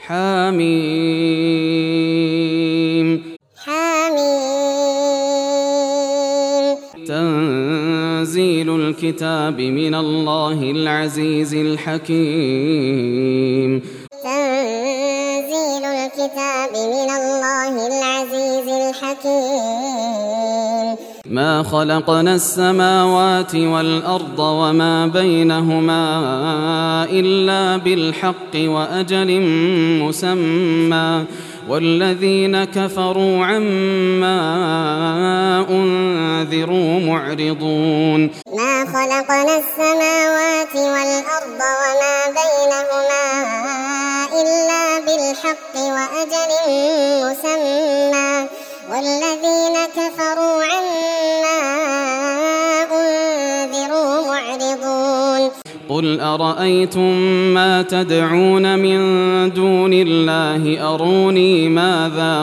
حميم حميم تنزيل الكتاب من الله العزيز الحكيم تنزيل الكتاب من الله العزيز الحكيم ما خلقنا السماوات والأرض وما بينهما إلا بالحق وأجل مسمى والذين كفروا عما أنذروا معرضون ما خلقنا السماوات والأرض وما بينهما إلا بالحق وأجل مسمى والذين كفروا عما أنذروا معرضون قل أرأيتم ما تدعون من دون الله أروني ماذا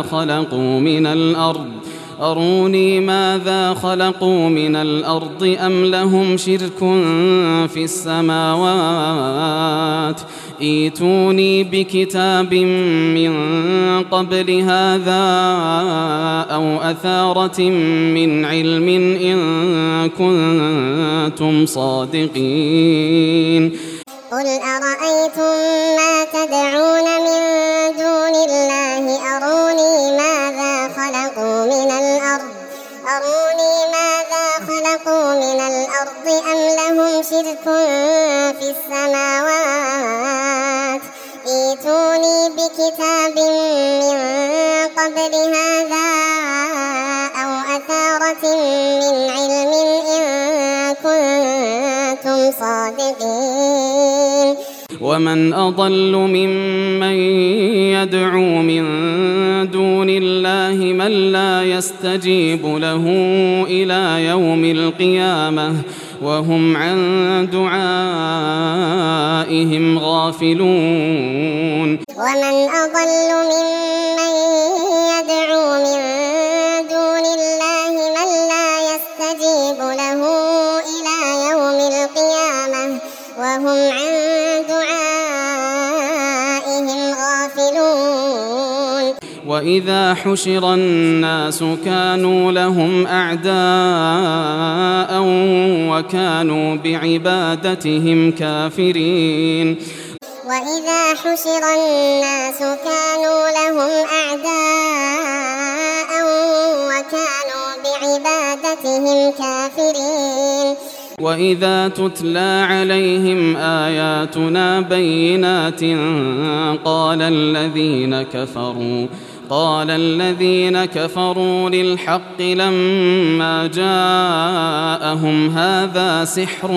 خلقوا من الأرض أم لهم شرك في السماوات ائتوني بكتاب من قبل هذا أو أثارة من علم إن كنتم صادقين قل أرأيتم ما تدعون من دون الله أروني ماذا خلقوا من الأرض أم لهم شرك في السماوات ائتوني بكتاب من قبل هذا أو أثارة من علم إن كنتم صادقين ومن أضل ممن يدعو من دون الله من لا يستجيب له إلى يوم القيامة وهم عن دعائهم غافلون ومن أضل ممن يدعو من دون الله من لا يستجيب له إلى يوم القيامة وهم عن دعائهم غافلون وإذا حشر الناس كانوا لهم أعداء وكانوا بعبادتهم كافرين وإذا حشر الناس كانوا لهم أعداء وكانوا بعبادتهم كافرين وإذا تتلى عليهم آياتنا بينات قال الذين كفروا للحق لما جاءهم هذا سحر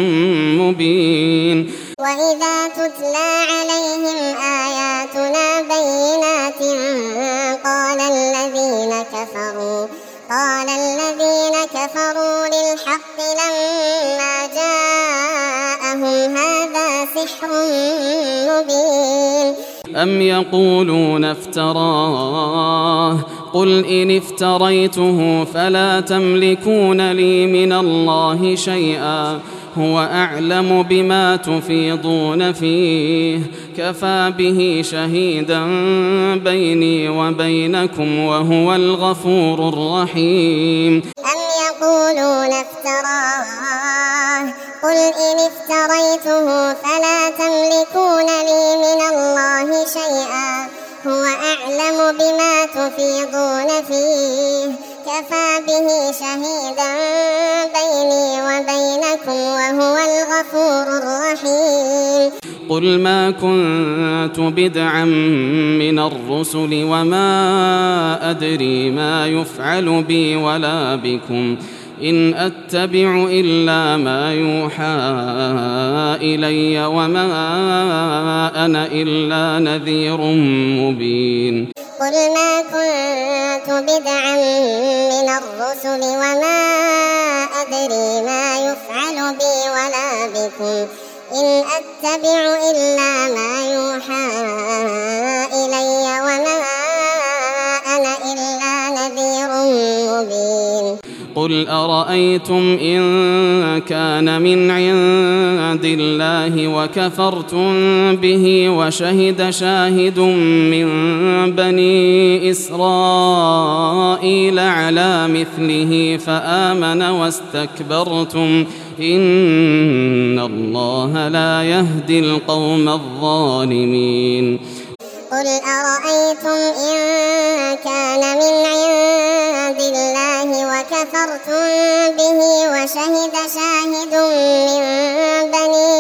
مبين وإذا تتلى عليهم آياتنا بينات قال الذين كفروا للحق لما جاءهم هذا سحر مبين أم يقولون افتراه قل إن افتريته فلا تملكون لي من الله شيئا هو أعلم بما تفيضون فيه كفى به شهيدا بيني وبينكم وهو الغفور الرحيم أم يقولون افتراه قل إن افتريته فلا تملكون لي من الله شيئا هو أعلم بما تفيضون فيه كفى به شهيدا بيني وبينكم وهو الغفور الرحيم قل ما كنت بدعا من الرسل وما أدري ما يفعل بي ولا بكم إن أتبع إلا ما يوحى إلي وما أنا إلا نذير مبين قل ما كنت بدعا من الرسل وما أدري ما يفعل بي ولا بكم إن أتبع إلا ما يوحى إلي وما أنا إلا نذير مبين قل قل أرأيتم إن كان من عند الله وكفرتم به وشهد شاهد من بني إسرائيل على مثله فآمن واستكبرتم إن الله لا يهدي القوم الظالمين. قل أرأيتم إن كان من عند الله وكفرتم به وشهد شاهد من بني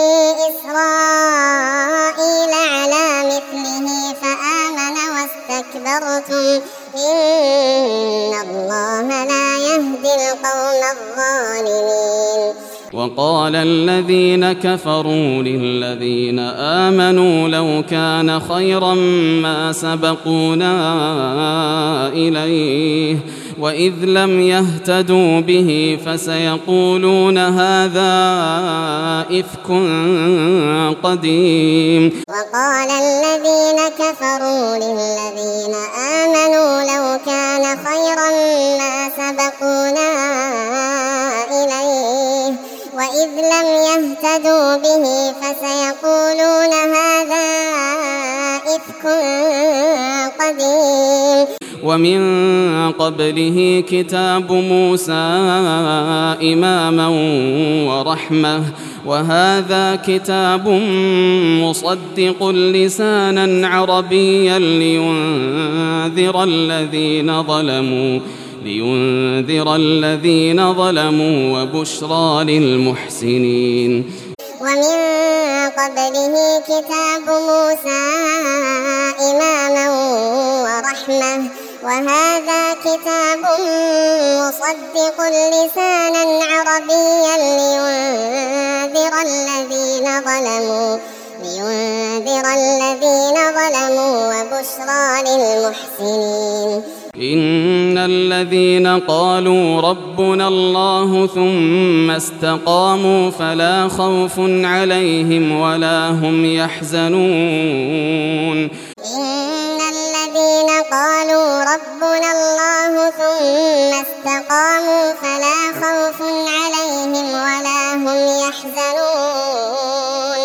إسرائيل على مثله فآمن واستكبرتم إن الله لا يهدي القوم الظالمين. وقال الذين كفروا للذين آمنوا لو كان خيرا ما سبقونا إليه وإذ لم يهتدوا به فسيقولون هذا إفك قديم. وقال الذين كفروا للذين آمنوا لو كان خيرا ما سبقونا إليه وإذ لم يهتدوا به فسيقولون هذا إفك قديم. ومن قبله كتاب موسى إماما ورحمة وهذا كتاب مصدق لسانا عربيا لينذر الذين ظلموا وبشرى للمحسنين. ومن قبله كتاب موسى إماما ورحمة وهذا كتاب مصدق لسانا عربيا لينذر الذين ظلموا وبشرى للمحسنين. إن الذين قالوا ربنا الله ثم استقاموا فلا خوف عليهم ولا هم يحزنون. إن الذين قالوا ربنا الله ثم استقاموا فلا خوف عليهم ولا هم يحزنون.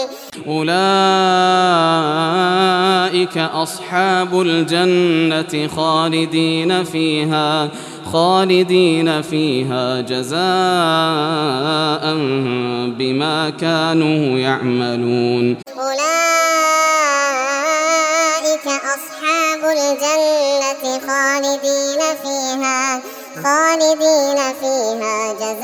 أولئك أصحاب الجنة خالدين فيها جزاء بما كانوا يعملون. أولئك أصحاب الجنة خالدين فيها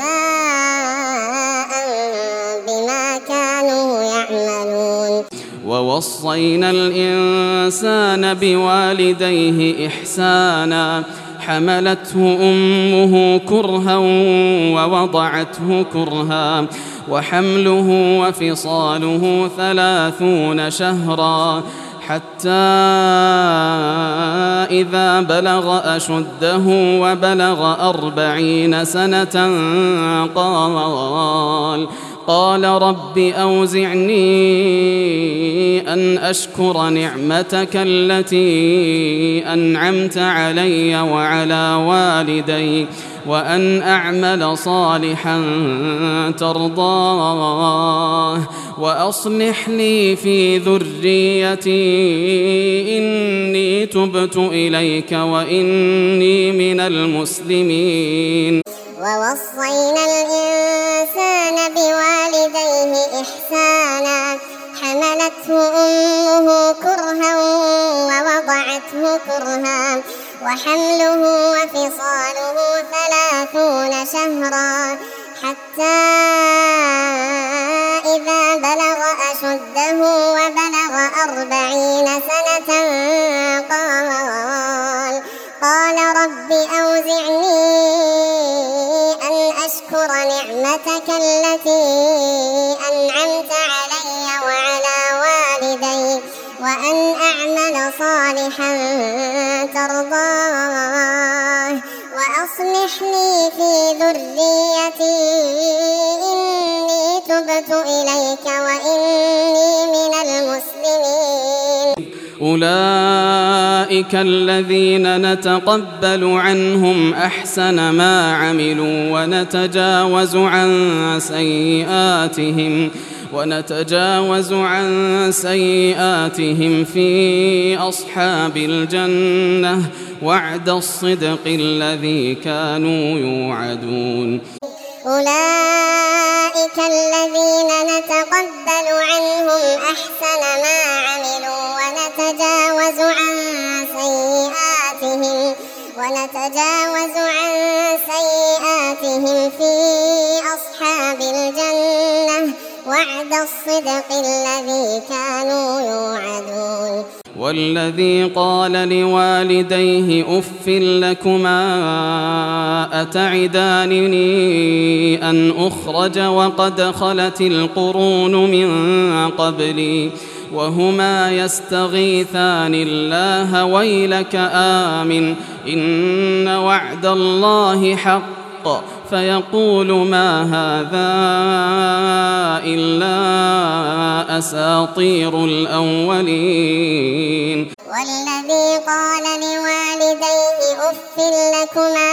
جزاء بما كانوا يعملون. ووصينا الإنسان بوالديه إحسانا حملته أمه كرها ووضعته كرها وحمله وفصاله 30 شهرا حتى إذا بلغ أشده وبلغ 40 سنة قال رب أوزعني أن أشكر نعمتك التي أنعمت علي وعلى والدي وأن أعمل صالحا ترضاه وأصلح لي في ذريتي إني تبت إليك وإني من المسلمين. ووصينا الإنسان بوالديه إحسانا حملته أمه كرها ووضعته كرها وحمله وفصاله 30 شهرا حتى إذا بلغ أشده وبلغ 40 سنة قال رب أوزعني أن أشكر نعمتك التي أنعمت علي وعلى والدي وأن أعمل صالحا ترضاه وأصلح لي في ذريتي إني تبت إليك وإني من المسلمين. أولئك الذين نتقبل عنهم أحسن ما عملوا ونتجاوز عن سيئاتهم في أصحاب الجنة وعد الصدق الذي كانوا يوعدون. أولئك الذين نتقبل عنهم أحسن ما عملوا ونتجاوز عن سيئاتهم في أصحاب الجنة وعد الصدق الذي كانوا يوعدون. والذي قال لوالديه أف لكما أتعدانني أن أخرج وقد خلت القرون من قبلي وهما يستغيثان الله ويلك آمن إن وعد الله حق فيقول ما هذا إلا أساطير الأولين. والذي قال لوالديه أف لكما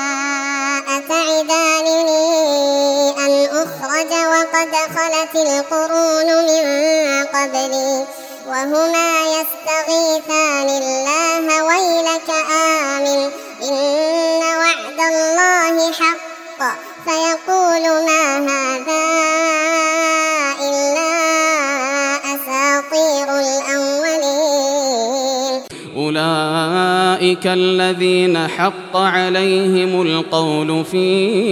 أتعدانني أن أخرج وقد خلت القرون من قبلي وهما يستغيثان الله ويلك آمن إن وعد الله حق فيقول ما هذا إلا أساطير الأولين. أولئك الذين حق عليهم القول في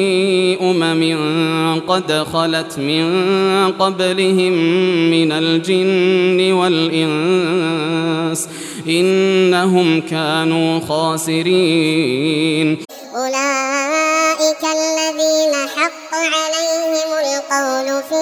قد خلت من قبلهم من الجن والإنس إنهم كانوا خاسرين. أولئك الذين حق عليهم القول في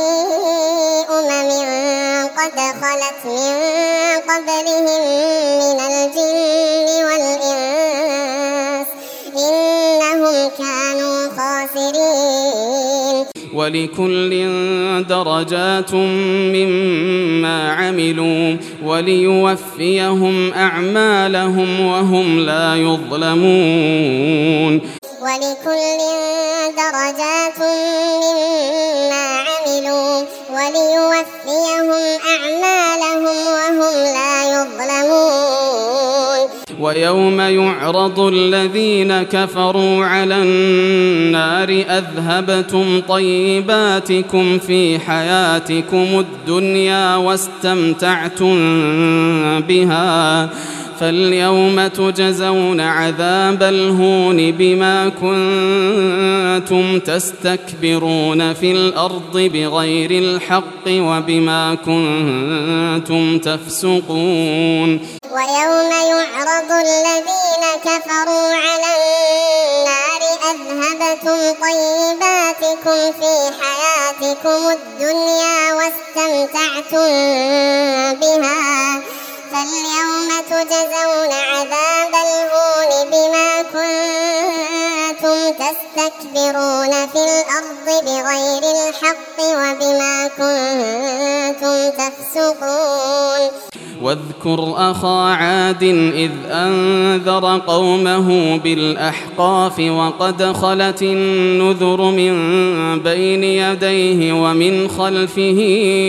قد خلت من قبلهم من الجن والإنس إنهم كانوا خاسرين. ولكل درجات مما عملوا وليوفيهم أعمالهم وهم لا يظلمون. ولكل درجات مما عملوا وليوفيهم أعمالهم وهم لا يظلمون. ويوم يعرض الذين كفروا على النار أذهبتم طيباتكم في حياتكم الدنيا واستمتعتم بها فاليوم تجزون عذاب الهون بما كنتم تستكبرون في الأرض بغير الحق وبما كنتم تفسقون. ويوم يعرض الذين كفروا على النار أذهبتم طيباتكم في حياتكم الدنيا واستمتعتم بها فاليوم تجزون عذاب الهون بما كنتم تستكبرون في الأرض بغير الحق وبما كنتم تفسقون. واذكر أخا عاد إذ أنذر قومه بالأحقاف وقد خلت النذر من بين يديه ومن خلفه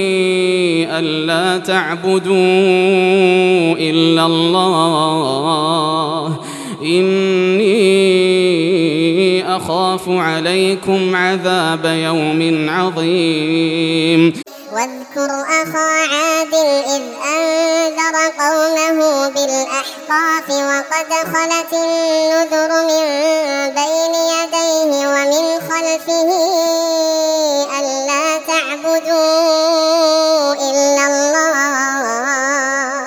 ألا تعبدوا إلا الله إني أخاف عليكم عذاب يوم عظيم. واذكر أخا عاد إذ أنذر قومه بالأحقاف وقد خلت النذر من بين يديه ومن خلفه ألا تعبدوا إلا الله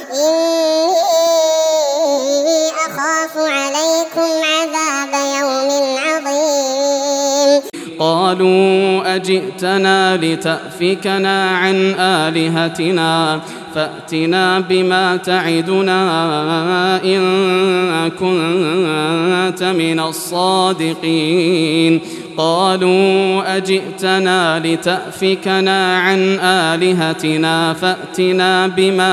إني أخاف عليكم عذاب يوم عظيم. قالوا أجئتنا لتأفكنا عن آلهتنا فأتنا بما تعدنا إن كنت من الصادقين قالوا أجئتنا لتأفكنا عن آلهتنا فأتنا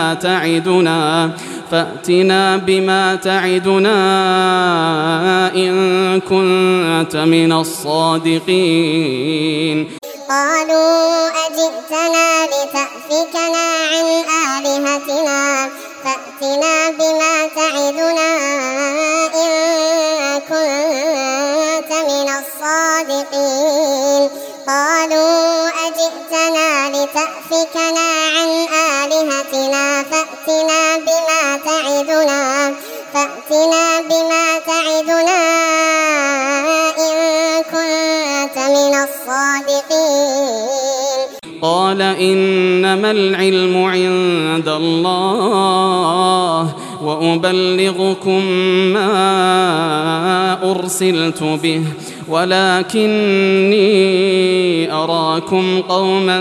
بما تعدنا إن كنت من الصادقين قالوا أجئتنا لتأفكنا عن آلهتنا فأتنا بما تعدنا إن كنت من الصادقين قالوا أجئتنا لتأفكنا عن آلهتنا فأتنا بما تعدنا إن كنت من الصادقين قال إنما العلم عند الله وأبلغكم ما أرسلت به ولكني أراكم قوما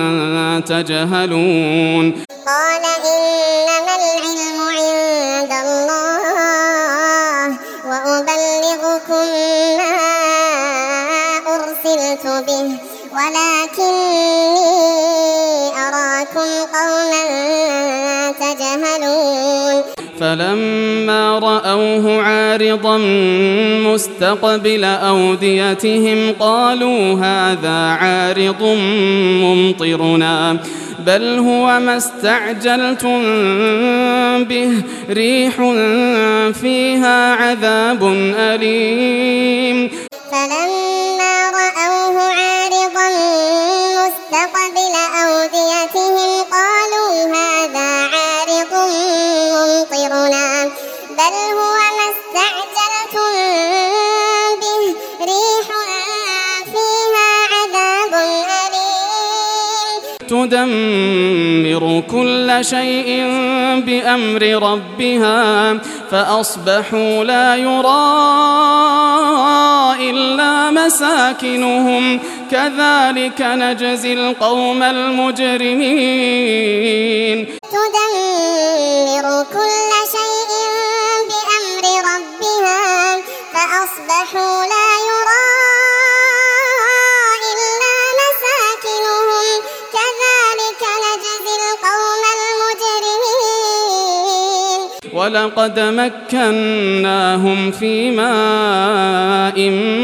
تجهلون قال إنما العلم عند الله وأبلغكم ما أرسلت به ولكني أراكم قوما تجهلون فلما رأوه عارضا مستقبل أوديتهم قالوا هذا عارض ممطرنا بل هو ما استعجلتم به ريح فيها عذاب أليم فلما رأوه عارضا مستقبل أوديتهم قالوا هذا عارض ممطرنا بل هو ما استعجلتم به ريح فيها عذاب أليم تدمر كل شيء بأمر ربها فأصبحوا لا يرى إلا مساكنهم كذلك نجزي القوم المجرمين تدمر كل شيء بأمر ربها فأصبحوا لا يرى إلا مساكنهم كذلك نجزي القوم المجرمين ولقد مكناهم في ماء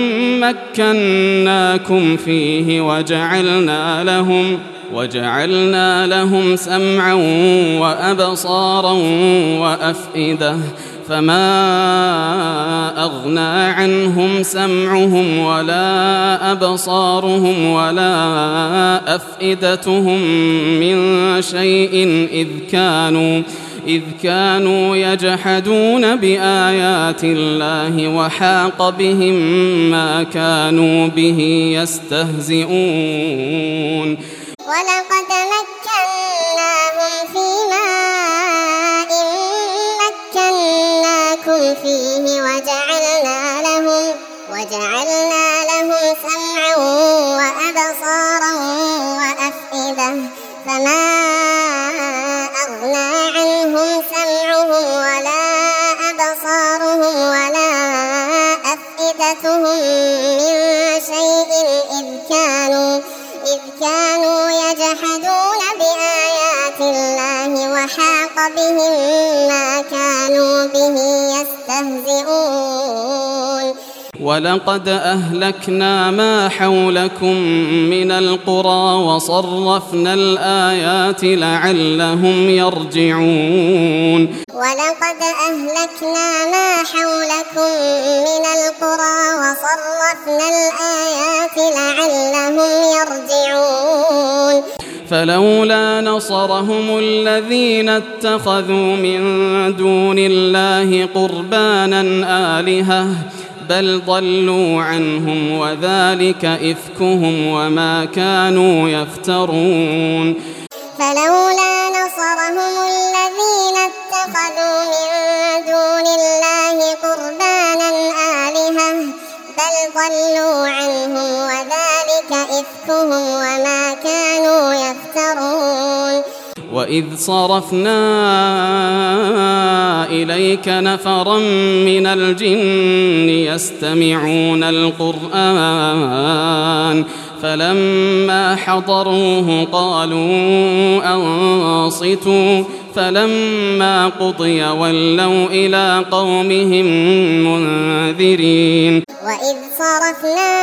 مكناكم فيه وجعلنا لهم سمعا وأبصارا وأفئدة فما أغنى عنهم سمعهم ولا أبصارهم ولا أفئدتهم من شيء إذ كانوا يجحدون بآيات الله وحاق بهم ما كانوا به يستهزئون ولقد مكناهم في ماء مكناكم فيه وجعلنا لهم سمعا وأبصارا وأفئدة فما أغنى عنهم سمعهم ولا أبصارهم ولا أفئدتهم من شيء إذ كانوا يجحدون بآيات الله وحاق بهم ما كانوا به يستهزئون ولقد أهلكنا ما حولكم من القرى وصرفنا الآيات لعلهم يرجعون ولقد أهلكنا ما حولكم من القرى وصرفنا الآيات لعلهم يرجعون فلولا نصرهم الذين اتخذوا من دون الله قربانا آلهة بل ضلوا عنهم وذلك إفكهم وما كانوا يفترون فلولا نصرهم الذين اتخذوا من دون الله قربانا آلهة بل ضلوا عنهم وذلك إفكهم وما كانوا يفترون وإذ صرفنا إليك نفرا من الجن يستمعون القرآن فلما حضروه قالوا أنصتوا فلما قضي ولوا إلى قومهم منذرين وإذ صرفنا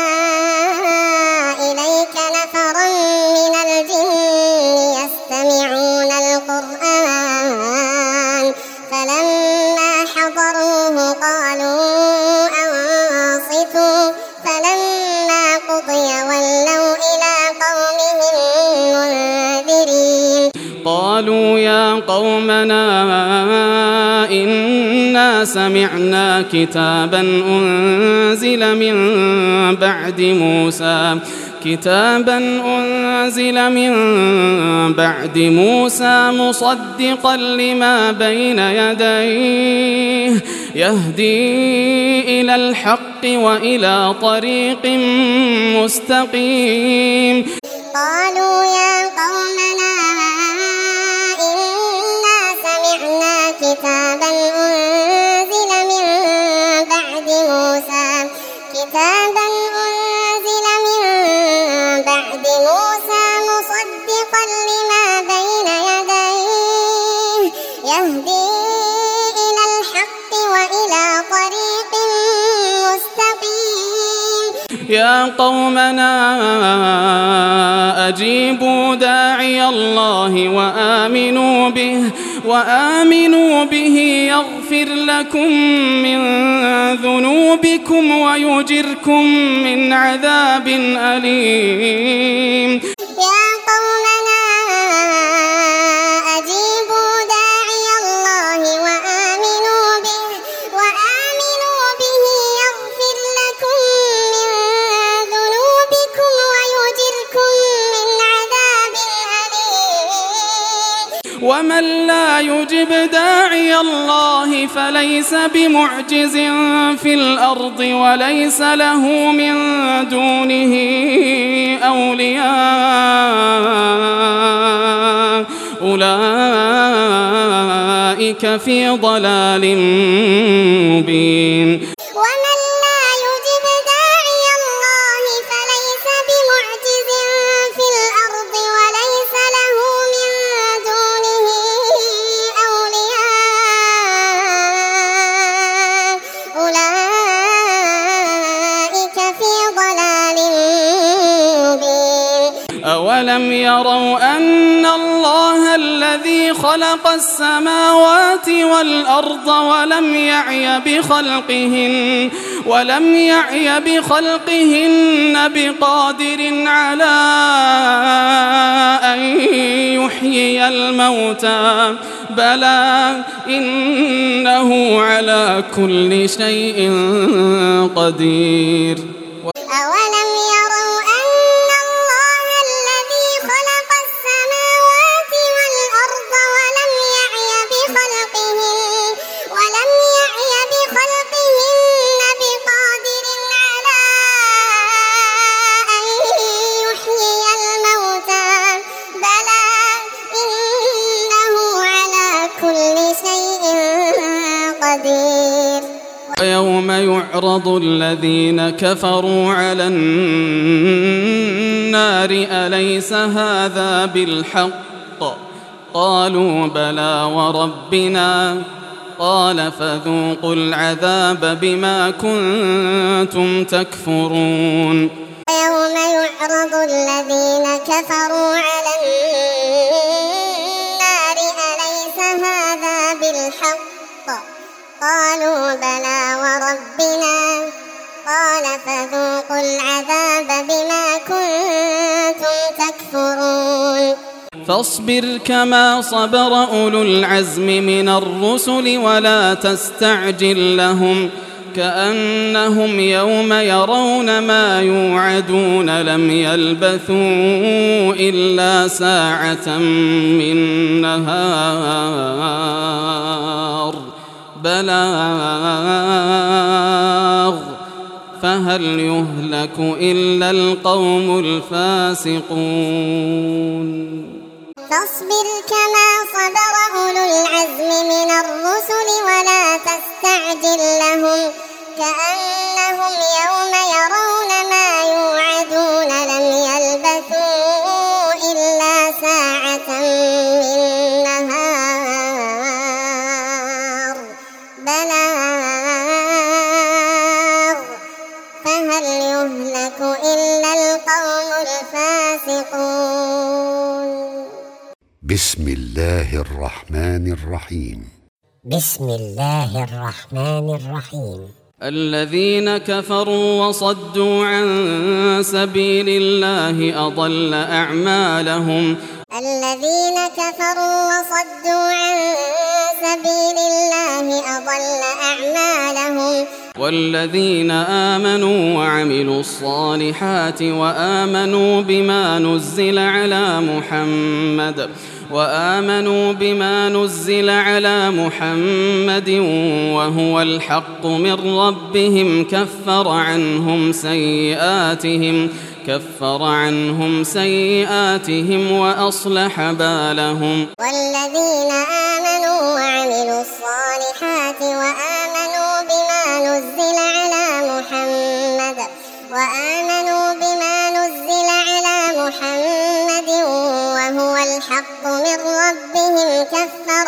إليك نفرا من الجن يستمعون القرآن فلما حضروه قالوا أنصتوا فلما قضي ولوا إلى قومهم منذرين قالوا يا قومنا إنا سمعنا كتابا أنزل من بعد موسى مصدقا لما بين يديه يهدي إلى الحق وإلى طريق مستقيم قالوا يا قومنا إنا سمعنا كتابا أنزل من بعد موسى مصدقا لما بين يديه يهدي إلى الحق وإلى طريق مستقيم يا قومنا أجيبوا داعي الله وآمنوا به يغفر لكم من ذنوبكم ويجركم من عذاب أليم يا قومنا أجيبوا داعي الله وآمنوا به يغفر لكم من ذنوبكم ويجركم من عذاب أليم ومن لا يجب داعي الله فليس بمعجز في الأرض وليس له من دونه أولياء أولئك في ضلال مبين ومن لا يجب داعي الله فليس بمعجز في الأرض وليس له من دونه أولياء أولئك في ضلال مبين أولم يروا أن الله الذي خلق السماوات والأرض ولم يعي بخلقهن بقادر على أن يحيي الموتى بلى إنه على كل شيء قدير أولم يروا أن الله الذي خلق السماوات والأرض ولم يعي بخلقهن بقادر على أن يحيي الموتى بلى إنه على كل شيء قدير ويوم يعرض الذين كفروا على النار أليس هذا بالحق قالوا بلى وربنا قال فذوقوا العذاب بما كنتم تكفرون ويوم يعرض الذين كفروا على النار أليس هذا بالحق قالوا بلى وربنا قال فذوقوا العذاب بما كنتم تكفرون فاصبر كما صبر أولو العزم من الرسل ولا تستعجل لهم كأنهم يوم يرون ما يوعدون لم يلبثوا إلا ساعة من نهار بلاغ فهل يهلك إلا القوم الفاسقون فاصبر كما صبر أولو العزم من الرسل ولا تستعجل لهم كأنهم يوم يرون ما يوعدون لم يلبثوا إلا ساعة من نهار بلاغ فهل يهلك إلا القوم الفاسقون. بسم الله الرحمن الرحيم. بسم الله الرحمن الرحيم. الذين كفروا وصدوا عن سبيل الله أضل أعمالهم. الذين كفروا وصدوا عن سبيل الله أضل أعمالهم. والذين آمنوا وعملوا الصالحات وآمنوا بما نزل على محمد وهو الحق من ربهم كفر عنهم سيئاتهم وأصلح بالهم. والذين آمنوا وعملوا الصالحات وآمنوا بما نزل على محمد وهو الحق من ربهم كفر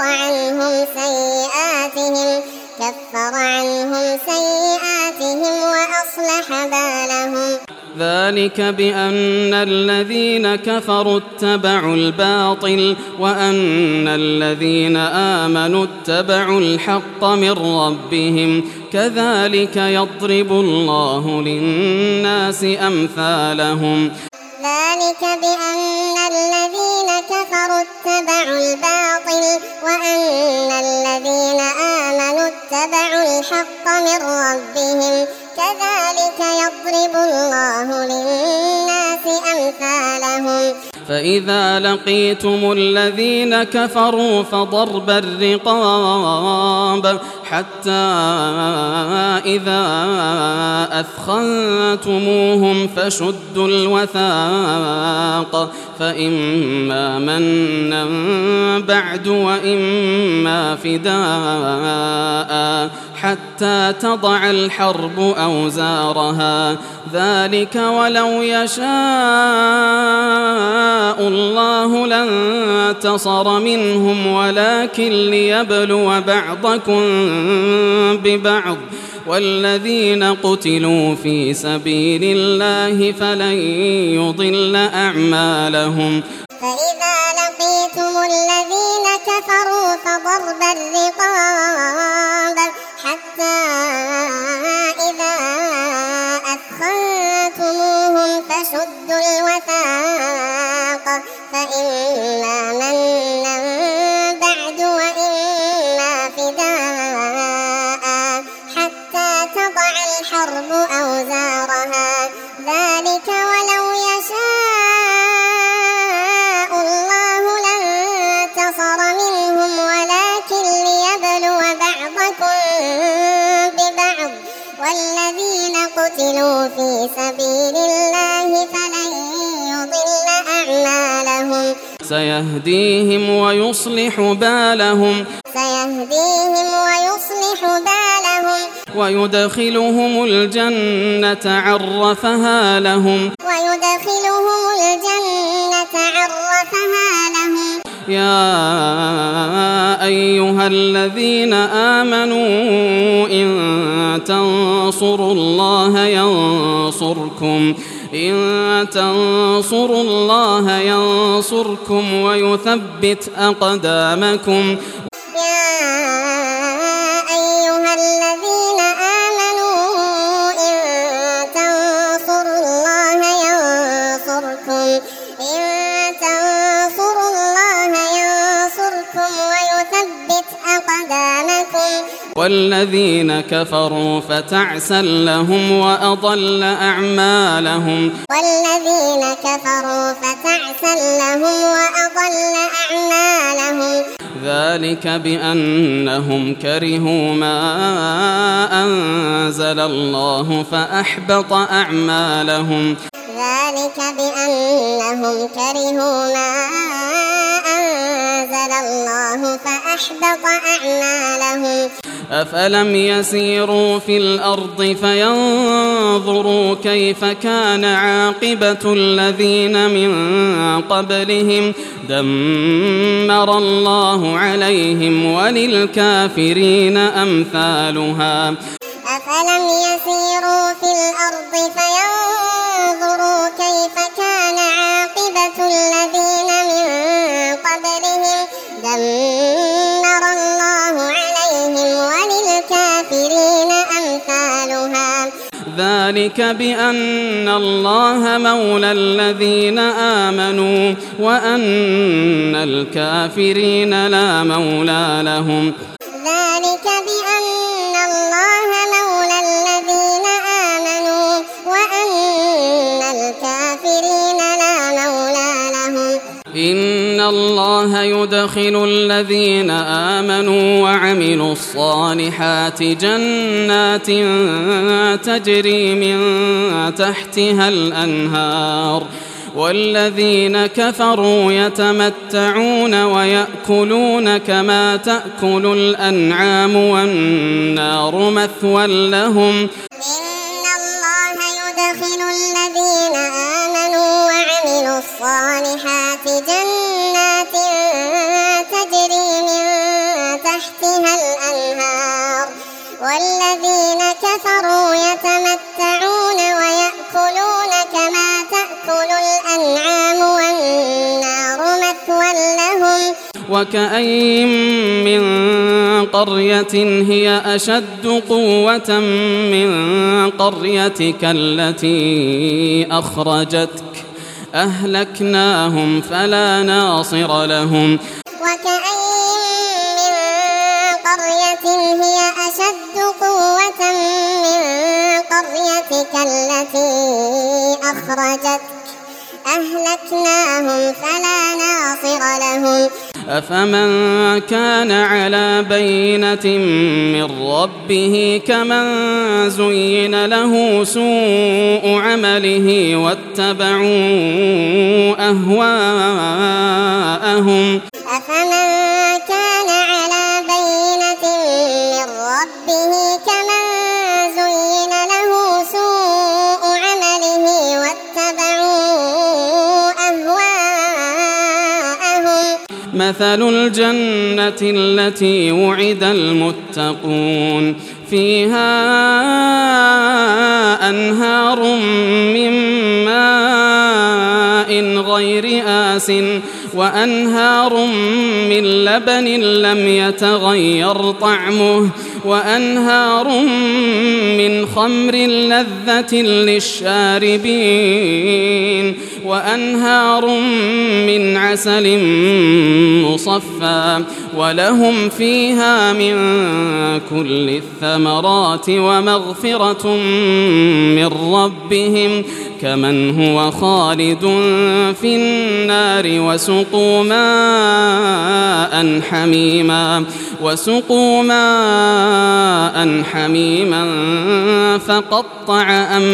عنهم سيئاتهم وأصلح بالهم. ذلك بأن الذين كفروا اتبعوا الباطل وأن الذين آمنوا اتبعوا الحق من ربهم كذلك يضرب الله للناس أمثالهم. ذلك بأن الذين كفروا اتبعوا الباطل وأن الذين آمنوا اتبعوا الحق من ربهم كذلك يضرب الله للناس أمثالهم. فإذا لقيتم الذين كفروا فضرب الرقاب حتى إذا أثخنتموهم فشدوا الوثاق فإما منا بعد وإما فداء حتى تضع الحرب أوزارها ذلك ولو يشاء الله لانتصر منهم ولكن ليبلو بعضكم ببعض والذين قتلوا في سبيل الله فلن يضل أعمالهم. فإذا لقيتم الذين كفروا فضرب الرقاب حتى إذا أثخنتموهم فشدوا الوثاق فإما منا بعد وإما فداء حتى تضع الحرب أوزارها ذلك ولو يشاء الله لانتصر منهم ولكن ليبلو بعضكم ببعض والذين قتلوا في سبيل الله فلن يضل أعمالهم. سيهديهم ويصلح بالهم ويدخلهم الجنة عرفها لهم. يا أيها الذين آمنوا إن تنصروا الله ينصركم ويثبت أقدامكم. والذين كفروا فتعسا لهم وأضل أعمالهم. ذلك بأنهم كرهوا ما أنزل الله فأحبط أعمالهم. ذلك بأنهم كرهوا ما أنزل الله فأحبط أعمالهم. أفلم يسيروا في الأرض فينظروا كيف كان عاقبة الذين من قبلهم دمر الله عليهم وللكافرين أمثالها. أفلم يسيروا في الأرض فينظروا كيف كان عاقبة الذين من قبلهم دمر الله عليهم وللكافرين أمثالها. ذلك بأن الله مولى الذين آمنوا وأن الكافرين لا مولى لهم. ذلك بأن الله مولى الذين آمنوا وأن الكافرين لا مولى لهم. إن الله يدخل الذين آمنوا وعملوا الصالحات جنات تجري من تحتها الأنهار والذين كفروا يتمتعون ويأكلون كما تأكل الأنعام والنار مثوى لهم. إن الله يدخل الذين آمنوا وعملوا الصالحات جنات تجري من تحتها الأنهار والذين كفروا يتمتعون ويأكلون كما تأكل الأنعام والنار مثوى لهم. وكأين من قرية هي أشد قوة من قريتك التي أخرجتك أهلكناهم فلا ناصر لهم. وكأين من قرية هي أشد قوة من قريتك التي أخرجتك أهلكناهم فلا ناصر لهم. أفمن كان على بينة من ربه كمن زين له سوء عمله واتبعوا أهواءهم. أفمن كان على بينة من ربه كمن زين له سوء عمله واتبعوا أهواءهم. مثل الجنة التي وعد المتقون فيها أنهار من ماء غير آسٍ وأنهار من لبن لم يتغير طعمه وأنهار من خمر لذة للشاربين وأنهار من عسل مصفى ولهم فيها من كل الثمرات ومغفرة من ربهم كمن هو خالد في النار وسقوا ماء حميما فقطع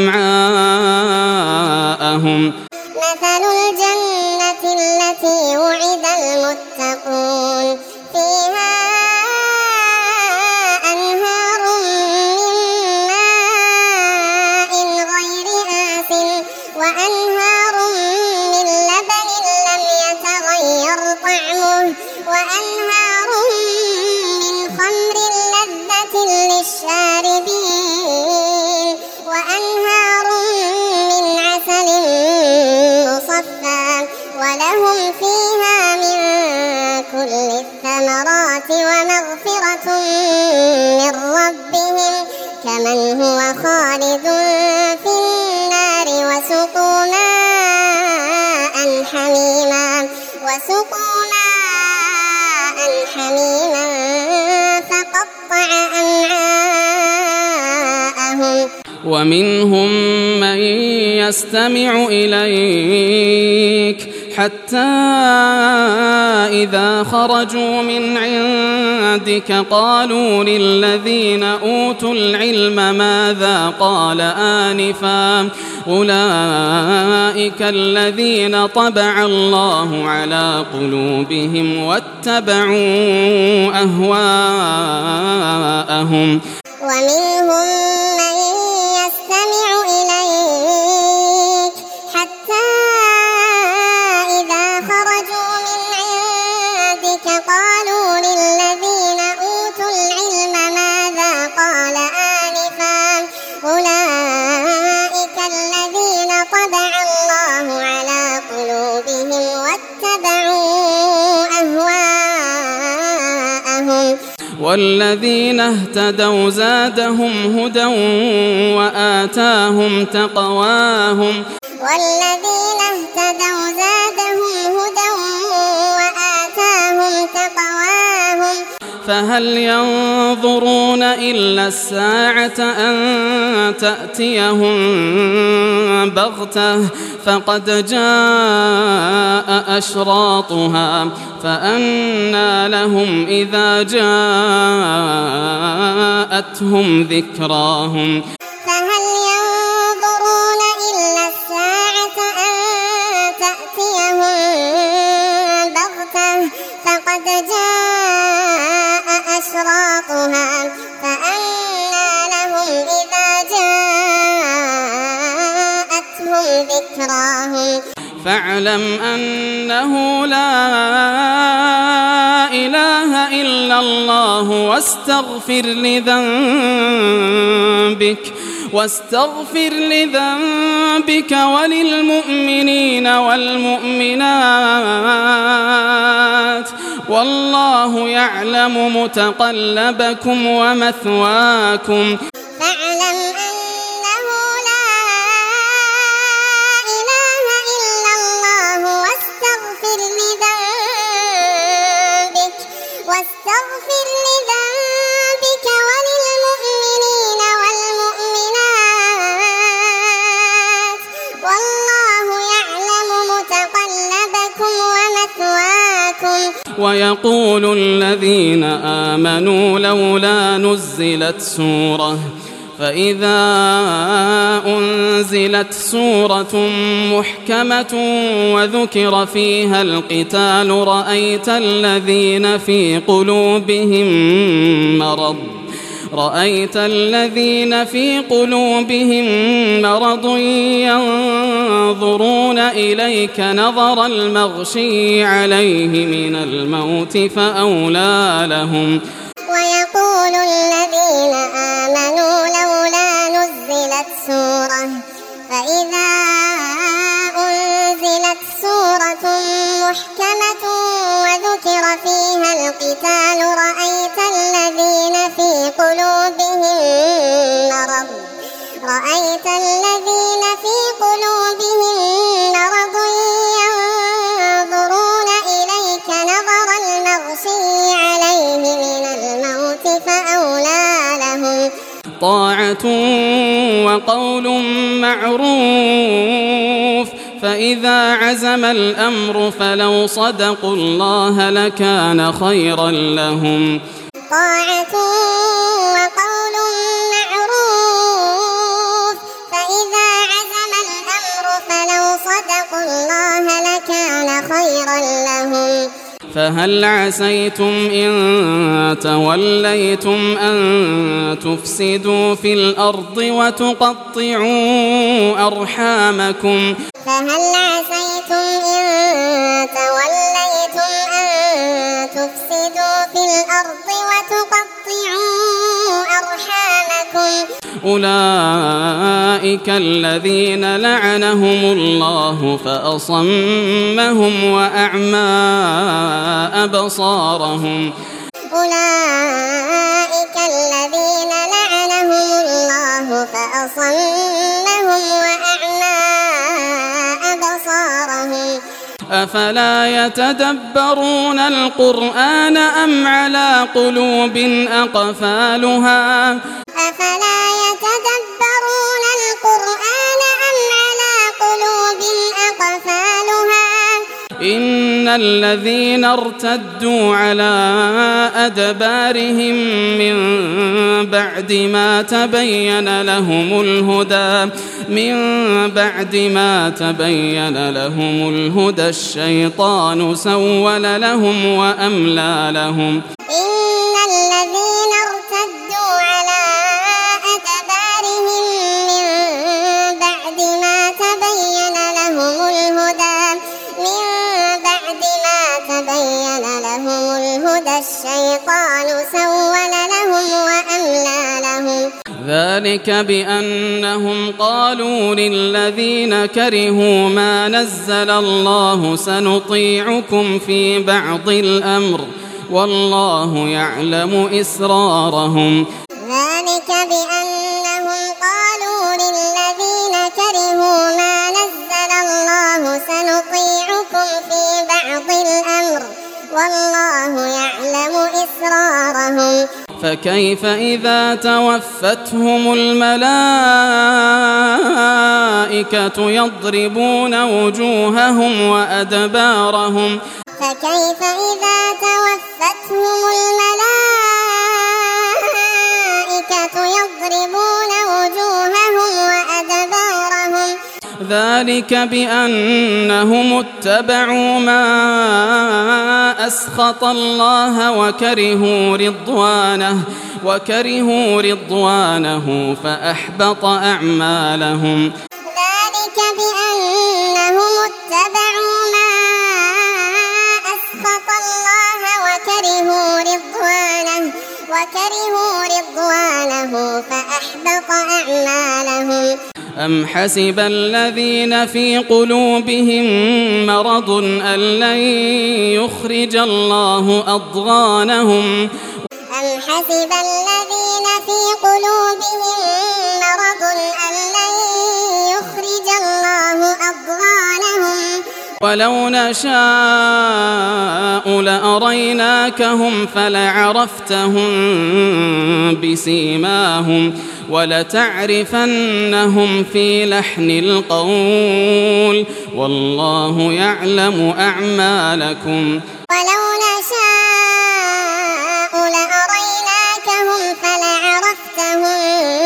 أمعاءهم. مثل الجنة التي وعد المتقون فيها أنهار من ماء غير آسٍ وأنهار من لبن لم يتغير طعمه وأنهار من خمر لذة للشاربين وأنهار من عسل مصفى ولهم فيها من كل الثمرات ومغفرة من ربهم كمن هو خالد في النار وسقوا ماء حميما فقطع أمعاءهم. ومنهم من يستمع إليك حتى إذا خرجوا من عندك قالوا للذين أوتوا العلم ماذا قال آنفا أولئك الذين طبع الله على قلوبهم واتبعوا أهواءهم. ومنهم من يستمع إليك حتى إذا خرجوا من عندك قالوا للذين أوتوا العلم ماذا قال آنفا أولئك الذين طبع الله على قلوبهم واتبعوا أهواءهم. والذين اهتدوا زادهم هدى وآتاهم تقواهم. والذين اهتدوا زادهم هدى وآتاهم تقواهم. فهل ينظرون إلا الساعة أن تأتيهم بغتة فقد جاء أشراطها فأنى لهم إذا جاءتهم ذكراهم. فهل ينظرون إلا الساعة أن تأتيهم بغتة فقد جاء أشراطها فأنى لهم إذا جاءتهم ذكراهم. فاعلم أنه لا إله إلا الله واستغفر لذنبك وللمؤمنين والمؤمنات والله يعلم متقلبكم ومثواكم. فاعلم أنه لا إله إلا الله واستغفر لذنبك وللمؤمنين والمؤمنات والله يعلم متقلبكم ومثواكم. ويقول الذين آمنوا لولا نزلت سورة فإذا أنزلت سورة محكمة وذكر فيها القتال رأيت الذين في قلوبهم مرض ينظرون إليك نظر المغشي عليه من الموت فأولى لهم. ويقول الذين آمنوا لولا نزلت سورة فإذا أنزلت سورة محكمة وذكر فيها القتال رأيت الذين في قلوبهم مرض ينظرون إليك نظر المغشي عليه من الموت فأولى لهم. طاعة وقول معروف فإذا عزم الأمر فلو صدقوا الله لكان خيرا لهم. طاعة وقول معروف فإذا عزم الأمر فلو صدقوا الله لكان خيرا لهم. فهل عسيتم إن توليتم أن تفسدوا في الأرض وتقطعوا أرحامكم. فهل عسيتم إن توليتم أن تفسدوا في الأرض وتقطعوا أرحامكم. أولئك الذين لعنهم الله فأصمهم وأعمى أبصارهم. أولئك الذين لعنهم الله فأصمهم وأعمى أبصارهم. أفلا يتدبرون القرآن أم على قلوب أقفالها. أفلا يتدبرون القرآن أم على قلوب أقفالها. إن الذين ارتدوا على أدبارهم من بعد ما تبين لهم الهدى الشيطان سول لهم وأملى لهم. إن الذين ارتدوا على أدبارهم من بعد ما تبين لهم الهدى الشيطان سول لهم وأملى لهم. ذلك بأنهم قالوا للذين كرهوا ما نزل الله سنطيعكم في بعض الأمر والله يعلم إسرارهم. ذلك بأنهم قالوا للذين كرهوا ما نزل الله سنطيعكم في بعض الأمر والله يعلم إسرارهم. فكيف إذا توفتهم الملائكة يضربون وجوههم وأدبارهم. فكيف إذا توفتهم الملائكة يضربون وجوههم وأدبارهم. ذلك بأنهم اتبعوا ما أسخط الله وكرهوا رضوانه فأحبط أعمالهم. ذلك بأنهم اتبعوا ما أسخط الله وكرهوا رضوانه فأحبط أعمالهم. أم حسب الذين في قلوبهم مرض أن لن يخرج الله أضغانهم. أم حسب الذين في قلوبهم مرض أن لن يخرج الله أضغانهم. ولو نشاء لأريناكهم فلعرفتهم بسيماهم ولتعرفنهم في لحن القول والله يعلم أعمالكم. ولو نشاء لأريناكهم فلعرفتهم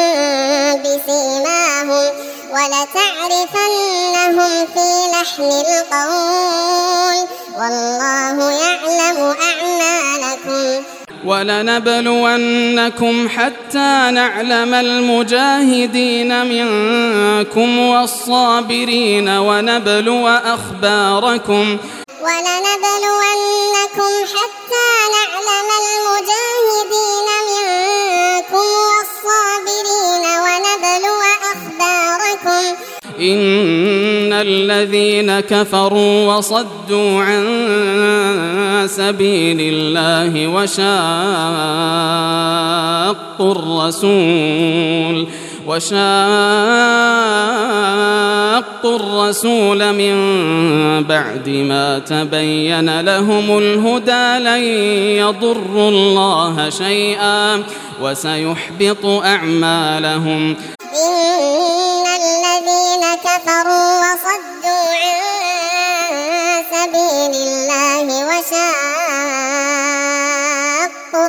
بسيماهم ولتعرفنهم في لحن القول والله يعلم أعمالكم. ولنبلونكم حتى نعلم المجاهدين منكم والصابرين ونبلو أخباركم. ولنبلونكم حتى نعلم المجاهدين منكم والصابرين ونبلو أخباركم. إن الذين كفروا وصدوا عن سبيل الله وشاقوا الرسول من بعد ما تبين لهم الهدى لن يضروا الله شيئا وسيحبط أعمالهم. إن الذين كفروا وصدوا عن سبيل الله وشاقوا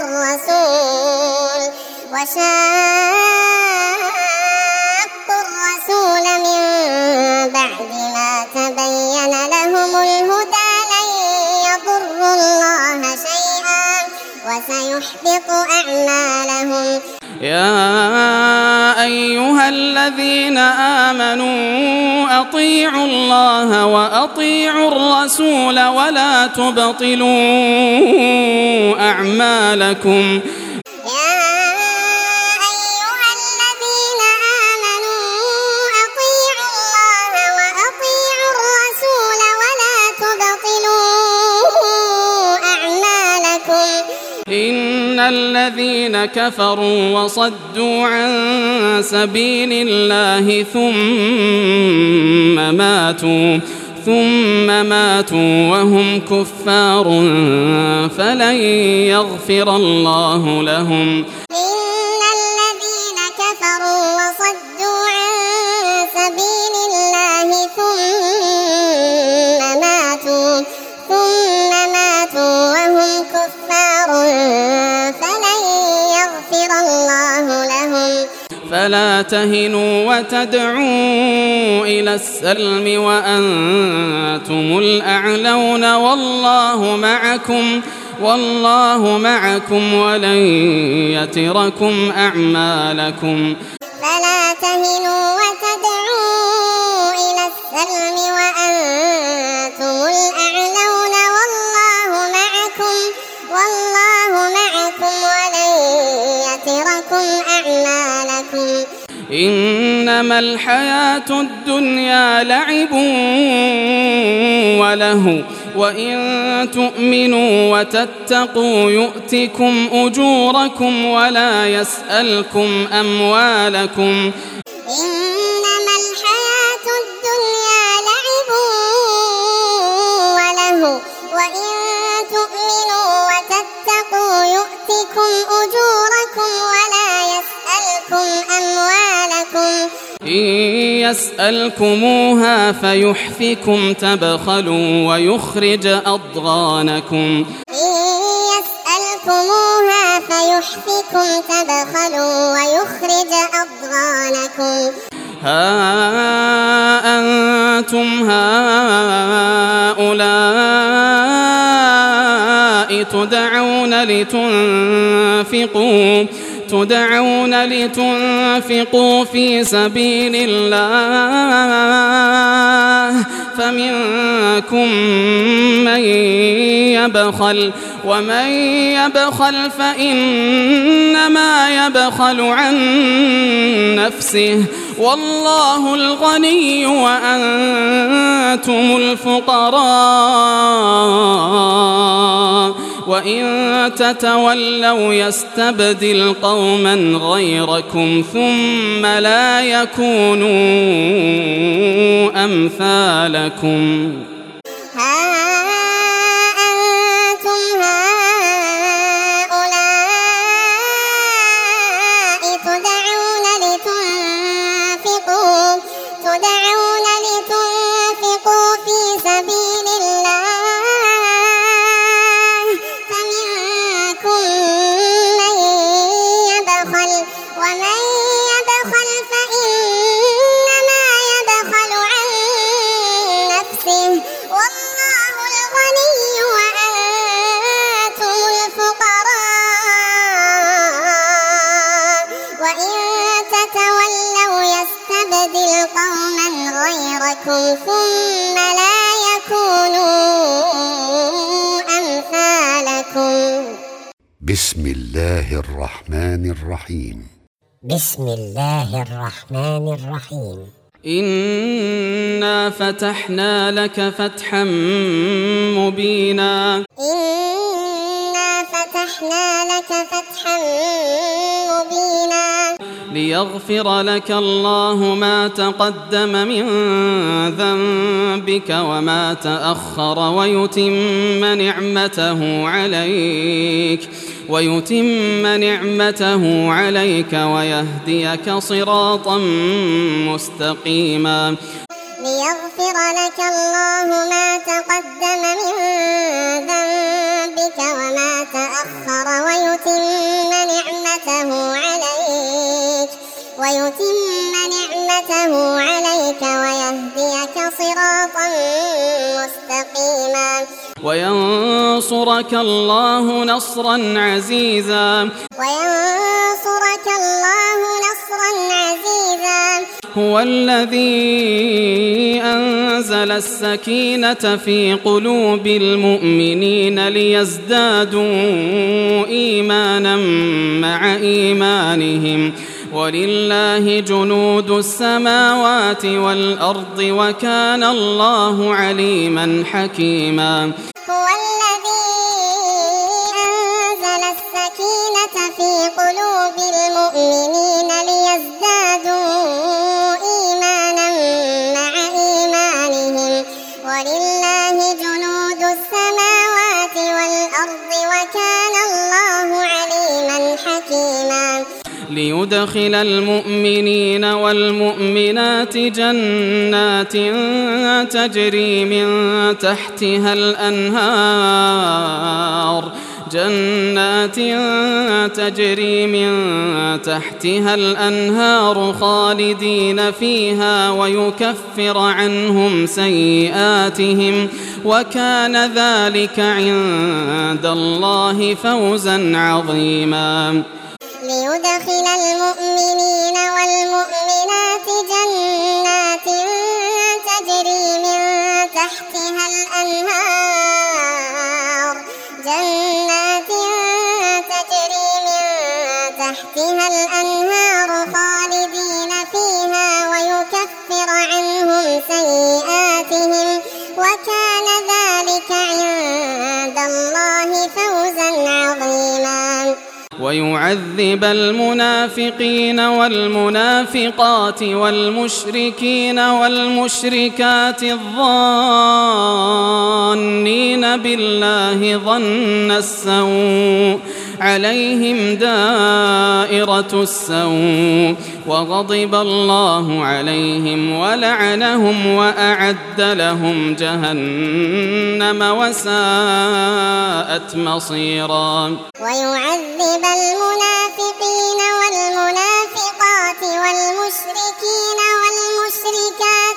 الرسول من بعد ما تبين لهم الهدى لن يضروا الله شيئا وسيحبط أعمالهم. يا أيها الذين آمنوا أطيعوا الله وأطيعوا الرسول ولا تبطلوا أعمالكم. إن الذين كفروا وصدوا عن سبيل الله ثم ماتوا وهم كفار فلن يغفر الله لهم. إن الذين كفروا وصدوا عن سبيل الله الله لهم. فلا تهنوا وتدعوا إلى السلم وأنتم الأعلون والله معكم ولن يتركم أعمالكم. فلا تهنوا وتدعوا إلى السلم وأنتم الأعلون والله معكم ولن يتركم أعمالكم. إنما الحياة الدنيا لعب ولهو وإن تؤمنوا وتتقوا يؤتكم أجوركم ولا يسألكم أموالكم. إنما الحياة الدنيا لعب ولهو وإن تؤمنوا وتتقوا يؤتكم أجوركم ولا يسألكم أموالكم. إن يسألكموها فيحفكم تبخلوا ويخرج أضغانكم. إن يسألكموها فيحفكم تبخلوا ويخرج أضغانكم. ها أنتم هؤلاء تدعون لتنفقوا في سبيل الله فمنكم من يبخل ومن يبخل فإنما يبخل عن نفسه والله الغني وأنتم الفقراء وإن تتولوا يستبدل قوما غيركم ثم لا يكونوا أمثالكم. تدعون لتنفقوا في سبيل الله فمنكم من يبخل ومن يبخل فإنما يبخل عن نفسه والله الغني وأنتم الفقراء وإن تتولوا يستبدل قوما غيركم ثم لا يكونوا أمثالكم. بسم الله الرحمن الرحيم. بسم الله الرحمن الرحيم. إنا فتحنا لك فتحا مبينا. إنا فتحنا لك فتحا مبينا. ليغفر لك الله ما تقدم من ذنبك وما تأخر ويتم نعمته عليك ويهديك صراطا مستقيما. ليغفر لك الله ما تقدم من ذنبك وما تأخر ويتم نعمته عليك ويهديك صراطا مستقيما. وينصرك الله نصرا عزيزا. هو الذي أنزل السكينة في قلوب المؤمنين ليزدادوا إيمانا مع إيمانهم ولله جنود السماوات والأرض وكان الله عليما حكيما. هو الذي أنزل السكينة في قلوب المؤمنين ليزدادوا إيمانا مع إيمانهم ولله جنود السماوات والأرض وكان الله عليما حكيما. ليدخل المؤمنين والمؤمنات جنات تجري من تحتها الأنهار جنات تجري من تحتها الأنهار خالدين فيها ويكفر عنهم سيئاتهم وكان ذلك عند الله فوزا عظيما. ليدخل المؤمنين والمؤمنات جنات تجري من تحتها الأنهار خالدين فيها ويكفر عنهم سيئاتهم وكان ذلك عند الله فوزا عظيما. ويعذب المنافقين والمنافقات والمشركين والمشركات الظانين بالله ظن السوء عليهم دائرة السوء وغضب الله عليهم ولعنهم وأعد لهم جهنم وساءت مصيرا. ويعذب المنافقين والمنافقات والمشركين والمشركات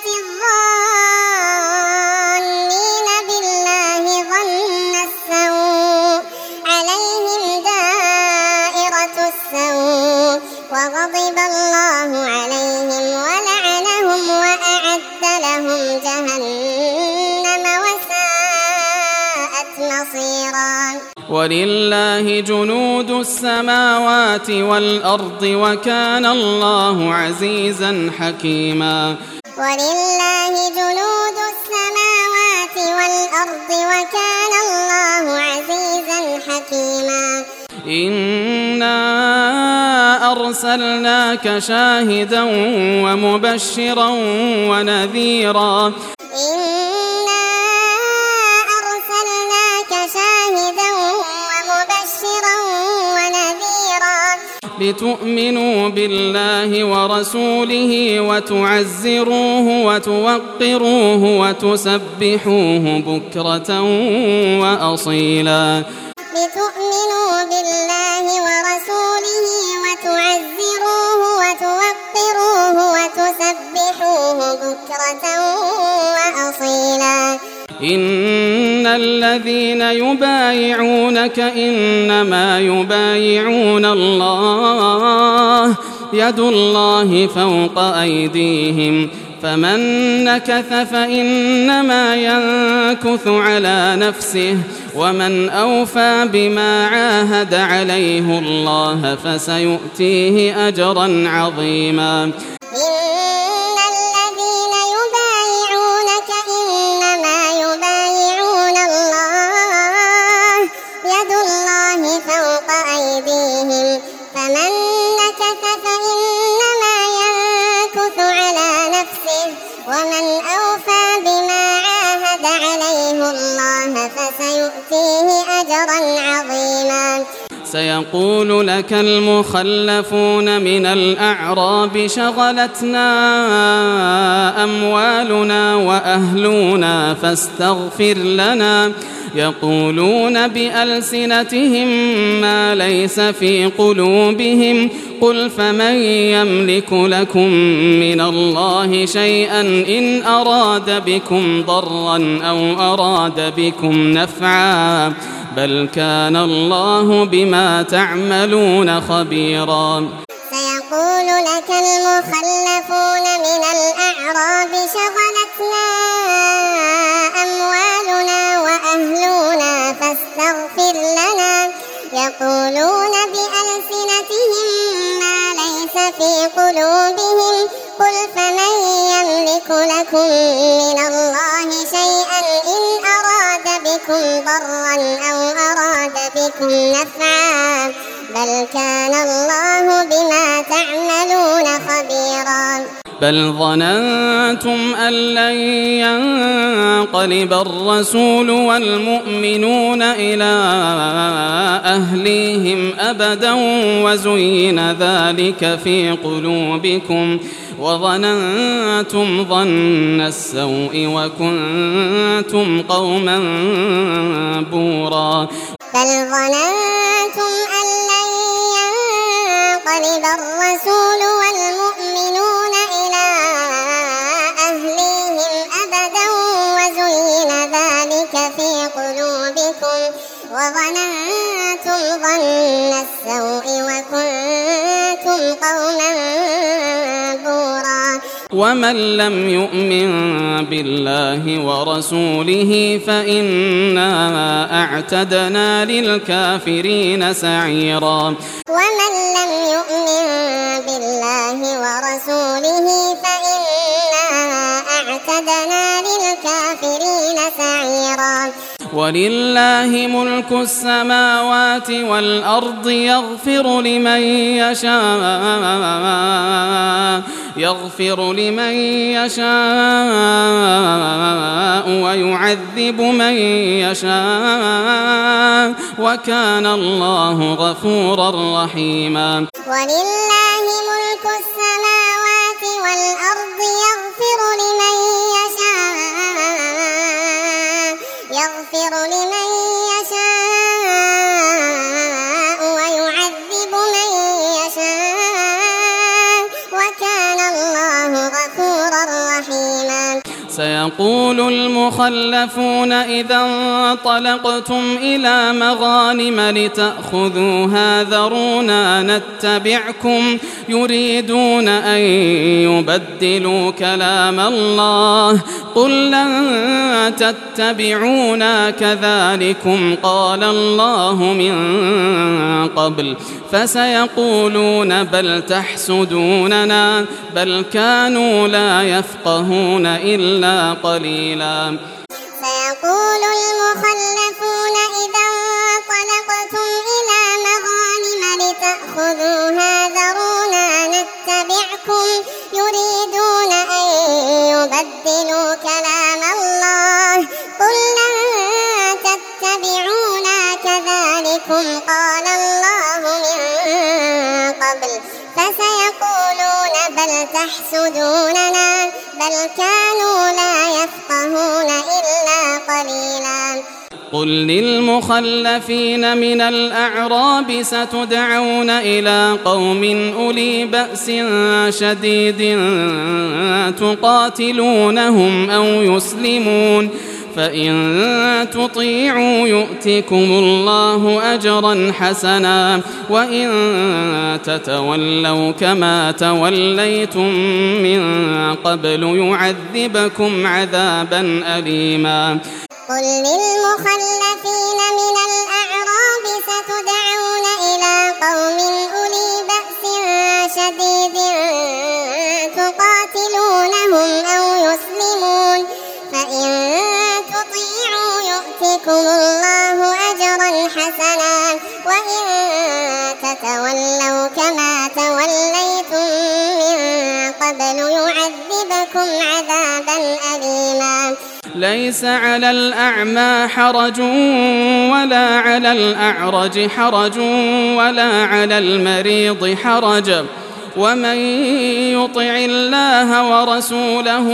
الظانين بالله ظن السوء عليهم دائرة السوء وغضب الله عليهم ولعنهم وأعد لهم جهنم وساءت مصيرا. ولله جنود السماوات والأرض وكان الله عزيزا حكيما. ولله جنود السماوات والأرض وكان الله عزيزا حكيما. إنا أرسلناك شاهدا ومبشرا ونذيرا. إنا أرسلناك شاهدا ومبشرا ونذيرا لتؤمنوا بالله ورسوله وتعزروه وتوقروه وتسبحوه بكرة وأصيلا. لتؤمنوا بالله ورسوله وتعزروه وتوقروه وتسبحوه بكرة وأصيلا. إن الذين يبايعونك إنما يبايعون الله يد الله فوق أيديهم فمن نكث فإنما ينكث على نفسه ومن أوفى بما عاهد عليه الله فسيؤتيه أجرا عظيما. إن الذين يبايعونك إنما يبايعون الله يد الله فوق أيديهم فمن نكث فإنما ينكث على نفسه ومن أوفى بما عاهد عليه الله فسيؤتيه أجرا عظيما. سيقول لك المخلفون من الأعراب شغلتنا أموالنا وأهلنا فاستغفر لنا يقولون بألسنتهم ما ليس في قلوبهم قل فمن يملك لكم من الله شيئا إن أراد بكم ضرا أو أراد بكم نفعا بل كان الله بما تعملون خبيرا. سيقول لك المخلفون من الأعراب شغلتنا أموالنا وأهلنا فاستغفر لنا يقولون بألسنتهم ما ليس في قلوبهم قل فمن يملك لكم من الله شيئا إن أراد بكم ضرا أو أراد بكم نفعا بل كان الله بما تعملون خبيرا. بل ظننتم أن لن ينقلب الرسول والمؤمنون إلى أهليهم أبدا وزين ذلك في قلوبكم وظننتم ظن السوء وكنتم قوما بورا. بل ظننتم أن لن ينقلب الرسول والمؤمنون إلى أهليهم أبدا وزين ذلك في قلوبكم وظننتم ظن السوء وكنتم قوما بورا ومن لم يؤمن بالله ورسوله فإنا أعتدنا للكافرين سعيرا ومن لم يؤمن بالله ورسوله فإنا أعتدنا للكافرين سعيرا ولله ملك السماوات والأرض يغفر لمن يشاء ويعذب من يشاء وكان الله غفورا رحيما ولله ملك السماوات والأرض يغفر لمن يشاء ويعذب من يشاء وكان الله غفورا رحيما سيقول المخلفون إذا انطلقتم إلى مغانم لتأخذوها ذرونا نتبعكم يريدون أن يبدلوا كلام الله قل لن تتبعونا كذلكم قال الله من قبل فسيقولون بل تحسدوننا بل كانوا لا يفقهون إلا قليلا سيقول المخلفون إذا انطلقتم إلى مغانم لتأخذوها ذرونا نتبعكم يريدون أن يبدلوا كلام الله قل لن تتبعونا كذلكم قال الله من قبل فسيقولون بل تحسدوننا بل كانوا لا يفقهون إلا قليلا قل للمخلفين من الأعراب ستدعون إلى قوم أولي بأس شديد تقاتلونهم أو يسلمون فإن تطيعوا يؤتكم الله أجرا حسنا وإن تتولوا كما توليتم من قبل يعذبكم عذابا أليما قل للمخلفين من الأعراب ستدعون إلى قوم أولي بأس شديد تقاتلونهم أو يسلمون فإن تطيعوا يؤتكم الله أجرا حسنا وإن تتولوا كما توليتم من قبل يعذبكم عذابا أليما ليس على الأعمى حرج ولا على الأعرج حرج ولا على المريض حرج ومن يطع الله ورسوله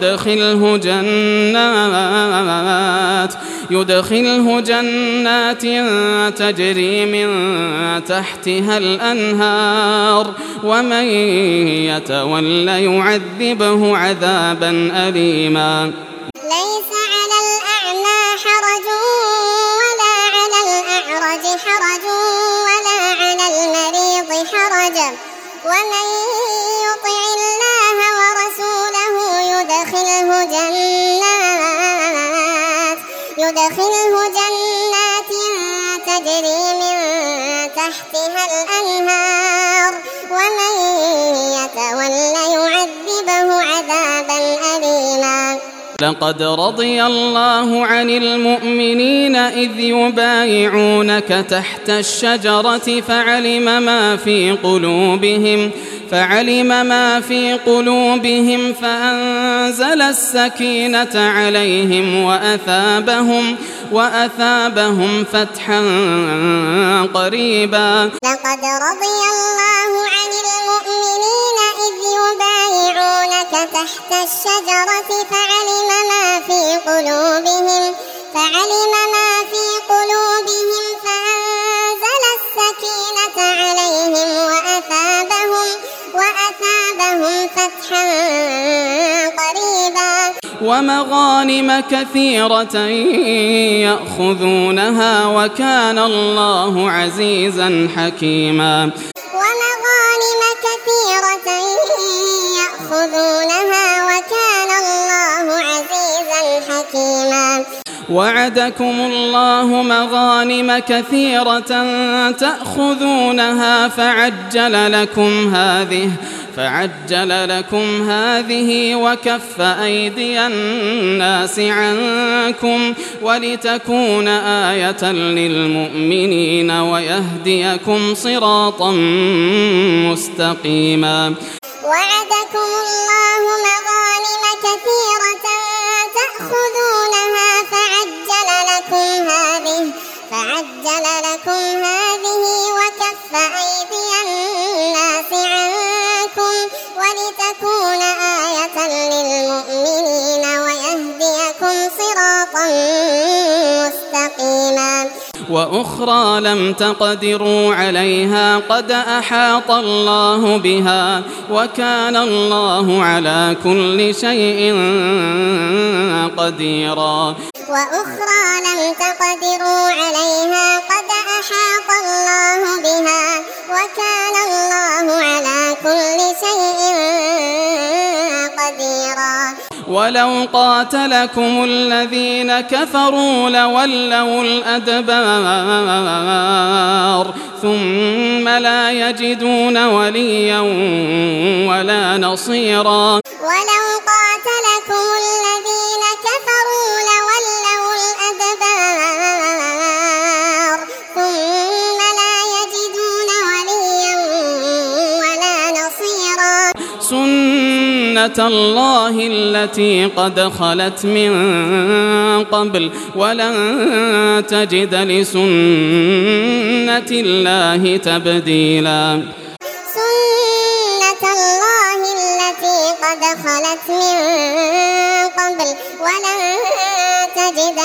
يدخله جنات تجري من تحتها الأنهار ومن يتول يعذبه عذابا أليما ليس على الأعمى حرج ولا على الأعرج حرج ولا على المريض حرج ومن يطع الله ورسوله يدخله جنات تجري من تحتها الأنهار ومن يتول يعذبه عذابا أليما لقد رضي الله عن المؤمنين إذ يبايعونك تحت الشجرة فعلم ما في قلوبهم فأنزل السكينة عليهم وأثابهم فتحا قريبا لقد رضي الله عن المؤمنين إذ يبايعونك تحت الشجرة فعلم ما في قلوبهم فتحا قريبا ومغانم كثيرة يأخذونها وكان الله عزيزا حكيما ومغانم كثيرة يأخذونها وكان الله عزيزا حكيما وعدكم الله مغانم كثيرة تأخذونها فعجل لكم هذه وكف أيدي الناس عنكم ولتكون آية للمؤمنين ويهديكم صراطا مستقيما وعدكم الله مغانم كثيرة تأخذونها فعجل لكم هذه وكف أيدي الناس عنكم ولتكون آية للمؤمنين ويهديكم صراطا مستقيما وأخرى لم تقدروا عليها قد أحاط الله بها وكان الله على كل شيء قديرا وأخرى لم تقدروا عليها قد أحاط الله بها وكان الله على كل شيء قديرا ولو قاتلكم الذين كفروا لولوا الأدبار ثم لا يجدون وليا ولا نصيرا ولو قاتلكم الذين كفروا لولوا الأدبار ثم لا يجدون وليا ولا نصيرا سنة الله التي قد خلت من قبل ولن تجد لسنة الله تبديلا سنة الله التي قد خلت من قبل ولن تجد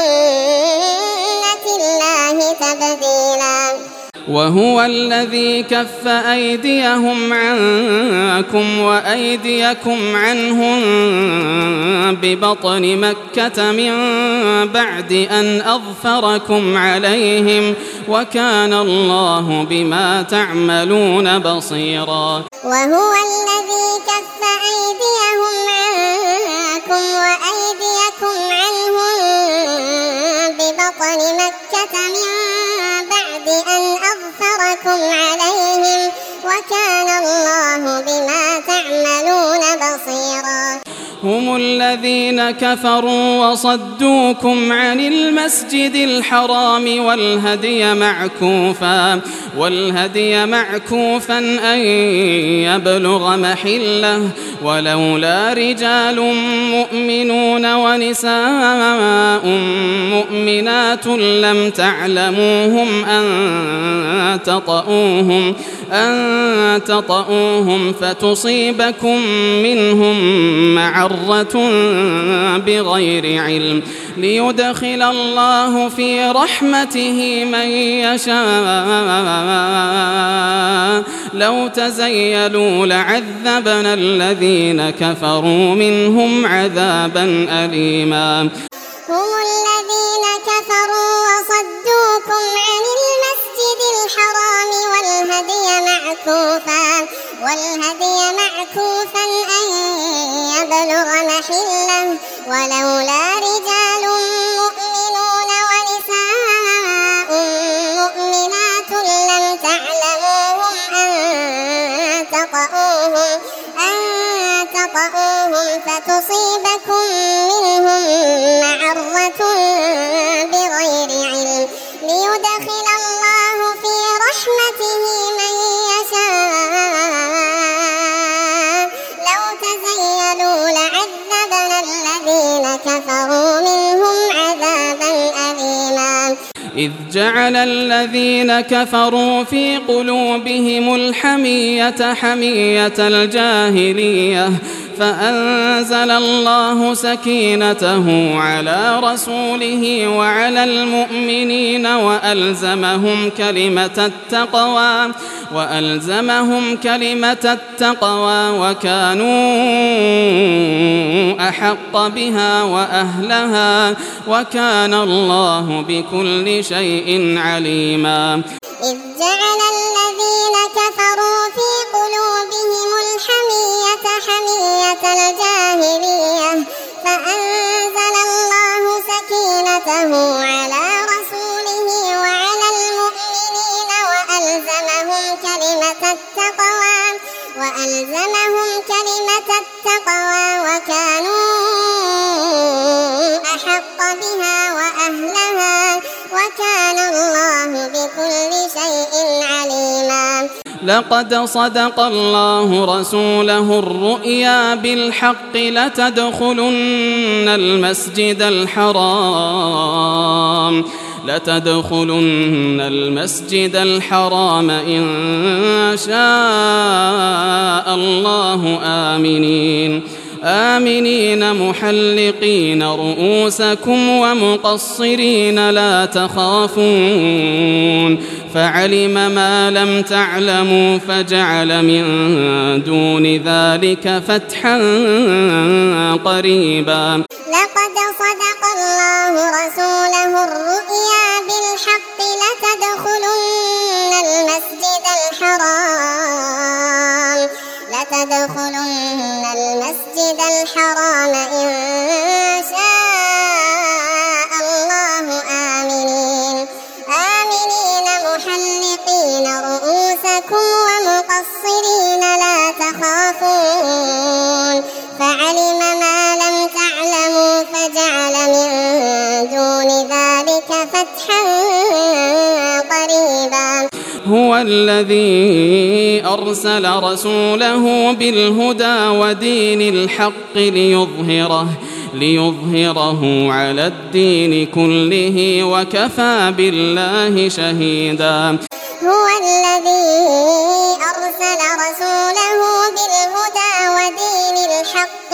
لسنة الله تبديلا وهو الذي كف أيديهم عنكم وأيديكم عنهم ببطن مكة من بعد أن أظفركم عليهم وكان الله بما تعملون بصيرا وهو الذي كف أيديهم عنكم وأيديكم عنهم ببطن مكة من بعد أن أظفركم عليهم وكان الله بما تعملون بصيرا هم الذين كفروا وصدوكم عن المسجد الحرام والهدي معكوفا أن يبلغ محله ولولا رجال مؤمنون ونساء مؤمنات لم تعلموهم أن تطؤوهم فتصيبكم منهم معرة بغير علم ليدخل الله في رحمته من يشاء لو تزيلوا لعذبنا الذين كفروا منهم عذابا أليما هم الذين كفروا وصدوكم عن المسجد الحرام والهدي معكوفا أن يبلغ محله ولولا رجال مؤمنون ونساء مؤمنات لم تعلموهم أن تطؤوهم فتصيبكم منهم معرة بغير علم ليدخل الله في رحمته من يشاء لو تزيلوا لعذبنا الذين كفروا منهم عذابا أليما إذ جعل الذين كفروا في قلوبهم الحمية حمية الجاهلية فأنزل الله سكينته على رسوله وعلى المؤمنين وألزمهم كلمة التقوى وكانوا أحق بها وأهلها وكان الله بكل شيء عليما. إذ جعل الذين كفروا في قلوبهم الحمية حمية الجاهلية فأنزل الله سكينته على رسوله وعلى المؤمنين وألزمهم كلمة التقوى وكانوا أحق بها وأهلها وكان الله بكل شيء عليما. لقد صدق الله رسوله الرؤيا بالحق لتدخلن المسجد الحرام إن شاء الله آمنين محلقين رؤوسكم ومقصرين لا تخافون فعلم ما لم تعلموا فجعل من دون ذلك فتحا قريبا. لقد صدق الله رسوله الرؤيا بالحق لتدخلن المسجد الحرام إن شاء الله آمنين محلقين رؤوسكم ومقصرين لا تخافون فعلم ما لم تعلموا فجعل من دون ذلك فتحا قريبا. هو الذي أرسل رسوله بالهدى ودين الحق ليظهره على الدين كله وكفى بالله شهيدا. هو الذي أرسل رسوله بالهدى ودين الحق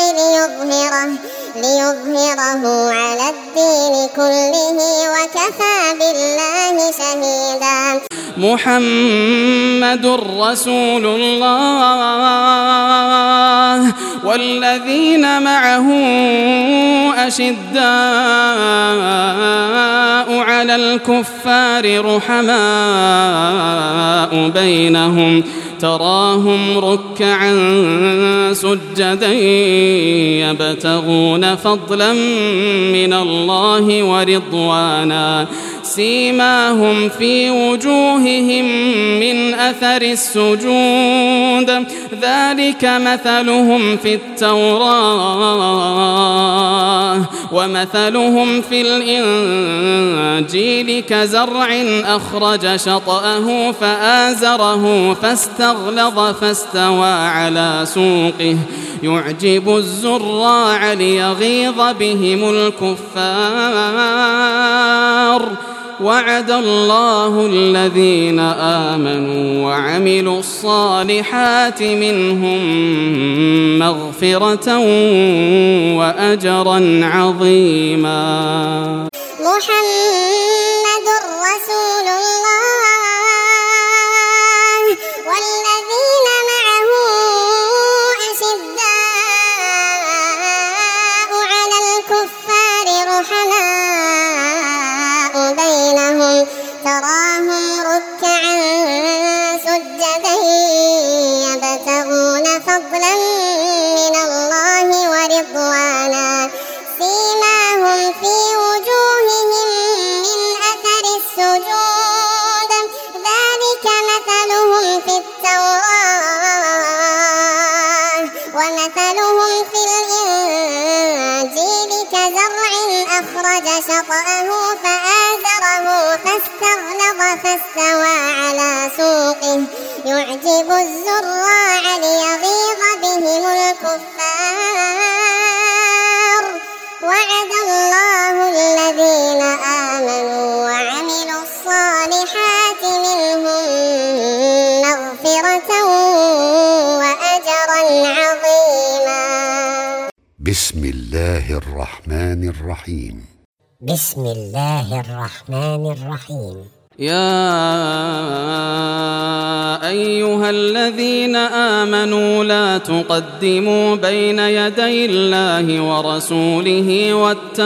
ليظهره على الدين كله وكفى بالله شهيدا. محمد رسول الله والذين معه أشداء على الكفار رحماء بينهم تراهم ركعا سجدا يبتغون فضلا من الله ورضوانا سيماهم في وجوههم من أثر السجود ذلك مثلهم في التوراة ومثلهم في الإنجيل كزرع أخرج شطأه فآزره فاستغلظ فاستوى على سوقه يعجب الزراع ليغيظ بهم الكفار وعد الله الذين آمنوا وعملوا الصالحات منهم مغفرة وأجرا عظيما. محمد رسول الله والذين معه أشداء على الكفار رحماء بينهم تراهم ركعا سجدا يبتغون فضلا من الله ورضوانا سيماهم في وجوههم من أثر السجود ذلك مثلهم في التوراة ومثلهم في الإنجيل كزرع أخرج شطأه فآزره فاستغلظ فاستوى على سوقه يعجب الزراع ليغيظ بهم الكفار وعد الله الذين آمنوا وعملوا الصالحات منهم مغفرة وأجرا عظيما. بسم الله الرحمن الرحيم. بسم الله الرحمن الرحيم. يا أيها الذين آمنوا لا تقدموا بين يدي الله ورسوله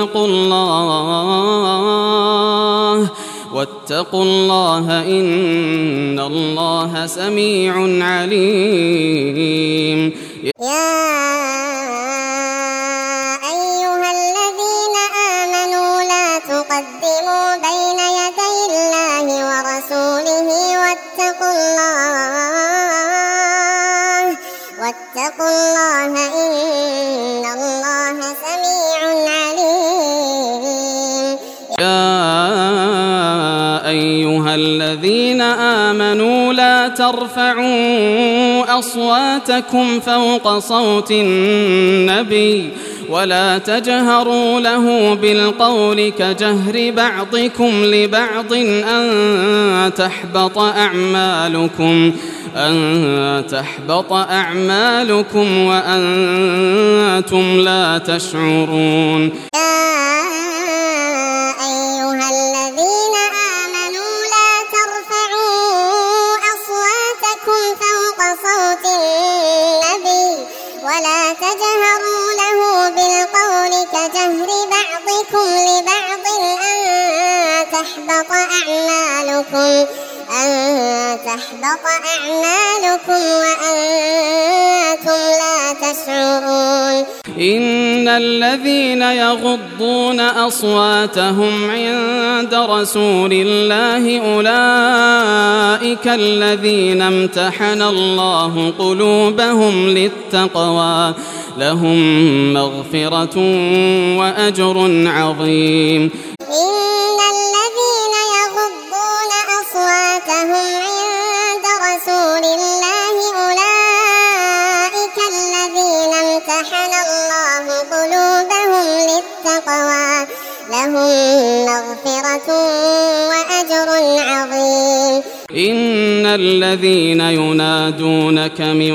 واتقوا الله إن الله سميع عليم. يا أيها الذين آمنوا لا تقدموا بين يدي الله ورسوله واتقوا الله إن الله سميع عليم. يا أيها الذين آمنوا لا ترفعوا أصواتكم فوق صوت النبي ولا تجهروا له بالقول كجهر بعضكم لبعض أن تحبط أعمالكم وأنتم لا تشعرون. ولا تجهروا له بالقول كجهر بعضكم لبعض أن تحبط أعمالكم وأنتم لا تشعرون. إن الذين يغضون أصواتهم عند رسول الله أولئك الذين امتحن الله قلوبهم للتقوى لهم مغفرة وأجر عظيم. إن الذين يغضون أصواتهم عند رسول الله أولئك الذين امتحن الله قلوبهم للتقوى لهم مغفرة وأجر عظيم. إن الذين ينادونك من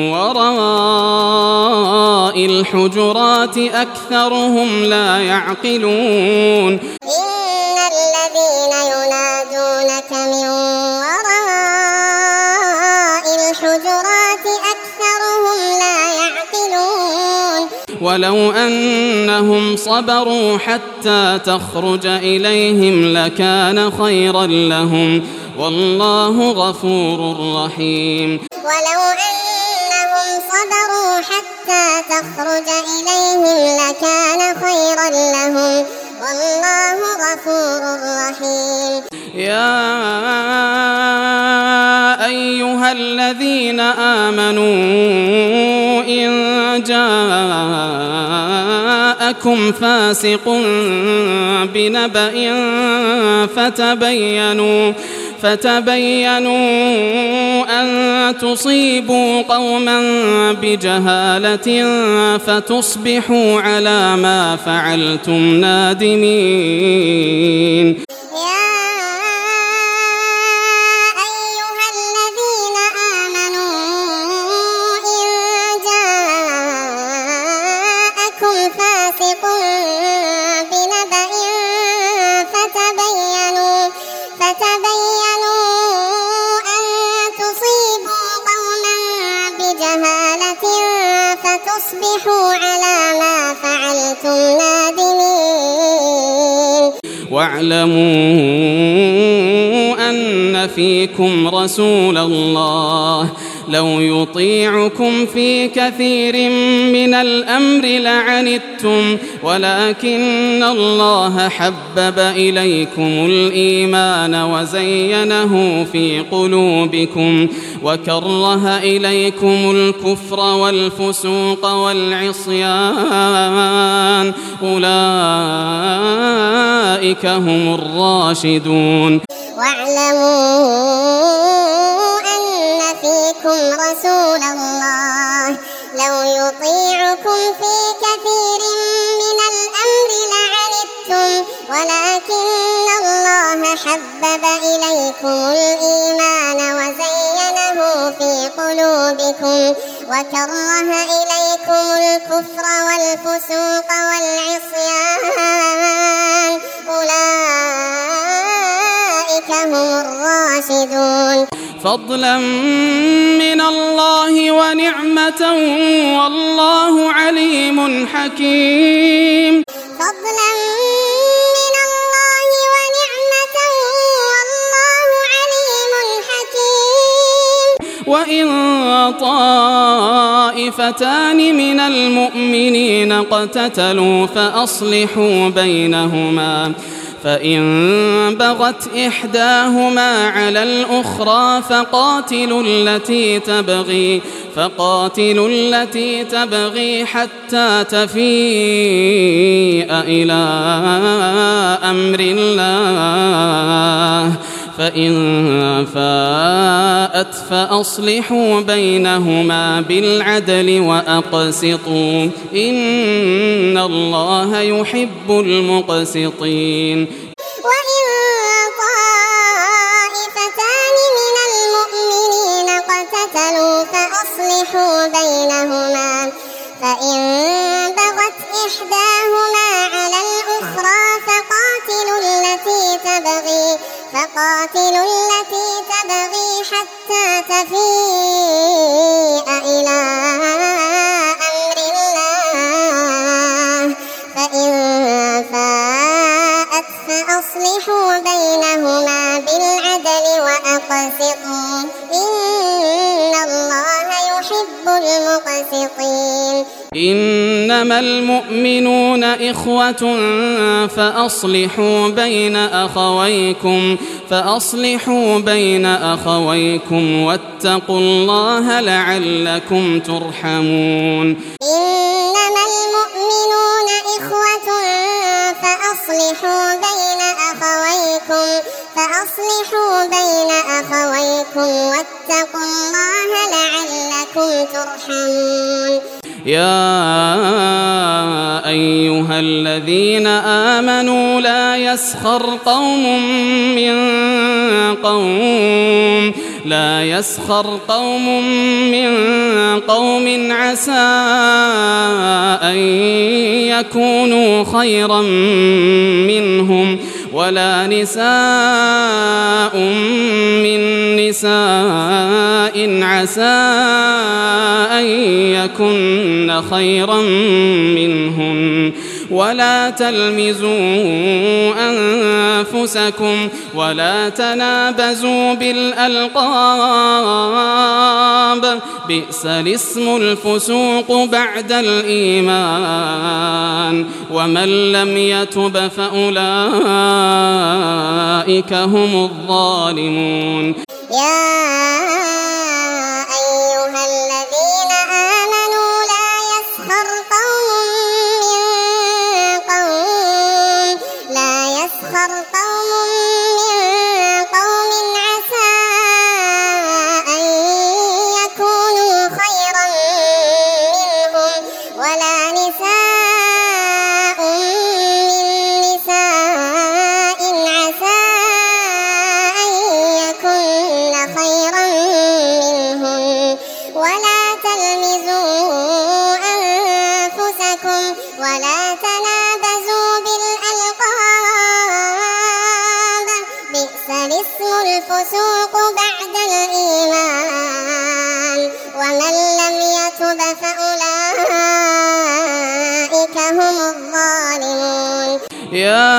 وراء الحجرات أكثرهم لا يعقلون. إن الذين ينادونك من وراء الحجرات أكثرهم لا يعقلون. ولو أنهم صبروا حتى تخرج إليهم لكان خيرا لهم والله غفور رحيم. ولو أنهم صبروا حتى تخرج إليهم لكان خيرا لهم والله غفور رحيم. يا أيها الذين آمنوا إن جاءكم فاسق بنبأ فتبينوا أن تصيبوا قوما بجهالة فتصبحوا على ما فعلتم نادمين. فتصبحوا على ما فعلتم نادمين. واعلموا أن فيكم رسول الله لو يطيعكم في كثير من الأمر لعنتم ولكن الله حبب إليكم الإيمان وزينه في قلوبكم وكره إليكم الكفر والفسوق والعصيان أولئك هم الراشدون. واعلموا أن فيكم رسول الله لو يطيعكم في كثير من الأمر لعنتم ولكن الله حبب إليكم الإيمان وزينه في قلوبكم وكره إليكم الكفر والفسوق والعصيان أولئك هم الراشدون فضلا من الله ونعمة والله عليم حكيم. فضلا من الله ونعمة والله عليم حكيم. وإن طائفتان من المؤمنين اقتتلوا فأصلحوا بينهما فإن بغت إحداهما على الأخرى فقاتلوا التي تبغي حتى تفيء إلى أمر الله فإن فاءت فأصلحوا بينهما بالعدل وأقسطوا إن الله يحب المقسطين. وإن طائفتان من المؤمنين اقتتلوا فأصلحوا بينهما فإن بغت إحداهما على الأخرى فقاتلوا التي تبغي حتى تفيء إلى أمر الله فإن فاءت فأصلحوا بينهما بالعدل وأقسطوا إن الله يحب المقسطين. إنما المؤمنون إخوة فأصلحوا بين أخويكم واتقوا الله لعلكم ترحمون. إنما المؤمنون إخوة فأصلحوا بين أخويكم واتقوا الله لعلكم ترحمون. يا أيها الذين آمنوا لا يسخر قوم من قوم عسى أن يكونوا خيرا منهم ولا نساء من نساء عسى أن يكن خيرا منهن ولا تلمزوا أنفسكم ولا تنابزوا بالألقاب بئس الاسم الفسوق بعد الإيمان ومن لم يتب فأولئك هم الظالمون. يا أيها الذين آمنوا لا يسخر قوم من قوم عسى أن يكونوا خيرا منهم ولا نساء من نساء عسى أن يكن خيرا منهم ولا تلمزوا أنفسكم ولا تنابزوا بالألقاب بئس الاسم الفسوق بعد الإيمان ومن لم يتب فأولئك هم الظالمون. يا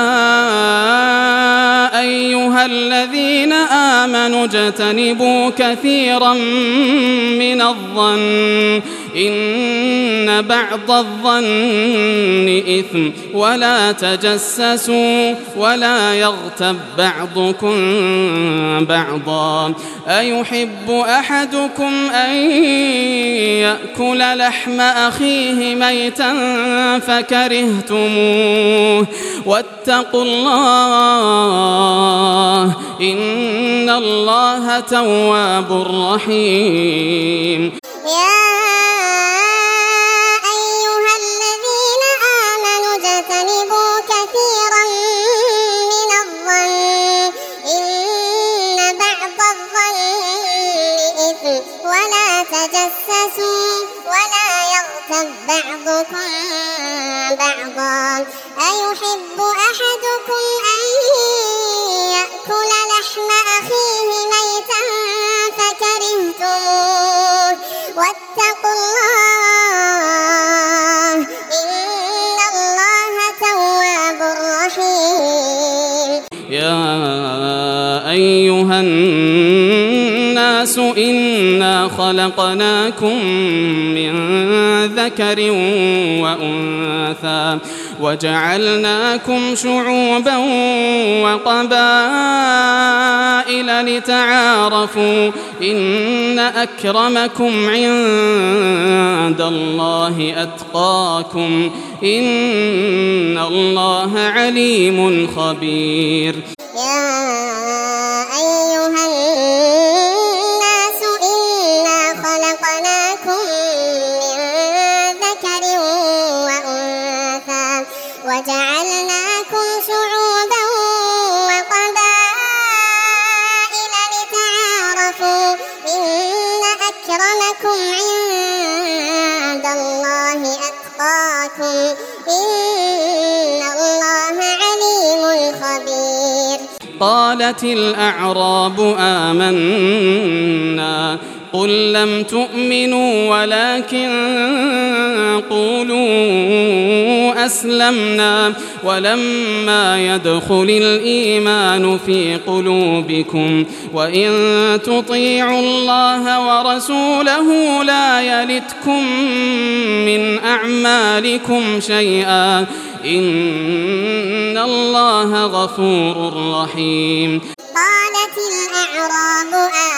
أيها الذين آمنوا اجتنبوا كثيرا من الظن إن بعض الظن إثم ولا تجسسوا ولا يغتب بعضكم بعضا أيحب أحدكم أن يأكل لحم أخيه ميتا فكرهتموه واتقوا الله إن الله تواب رحيم. يا أيها الذين آمنوا اجتنبوا كثيرا من الظن إن بعض الظن إثم ولا يغتب بعضكم بعضا أيحب أحدكم أن يأكل لحم أخيه ميتا فكرهتموه واتقوا الله إن الله تواب رحيم. يا أيها الناس إنا خلقناكم من ذكر وأنثى وجعلناكم شعوبا وقبائل لتعارفوا إن أكرمكم عند الله أتقاكم إن الله عليم خبير. يا أيها الناس إنا خلقناكم من ذكر وأنثى وجعلناكم شعوبا وقبائل لتعارفوا إن أكرمكم عند الله أتقاكم إن الله عليم خبير. قالت الأعراب آمنا قل لم تؤمنوا ولكن قولوا أسلمنا ولما يدخل الإيمان في قلوبكم وإن تطيعوا الله ورسوله لا يلتكم من أعمالكم شيئا إن الله غفور رحيم. قالت الأعراب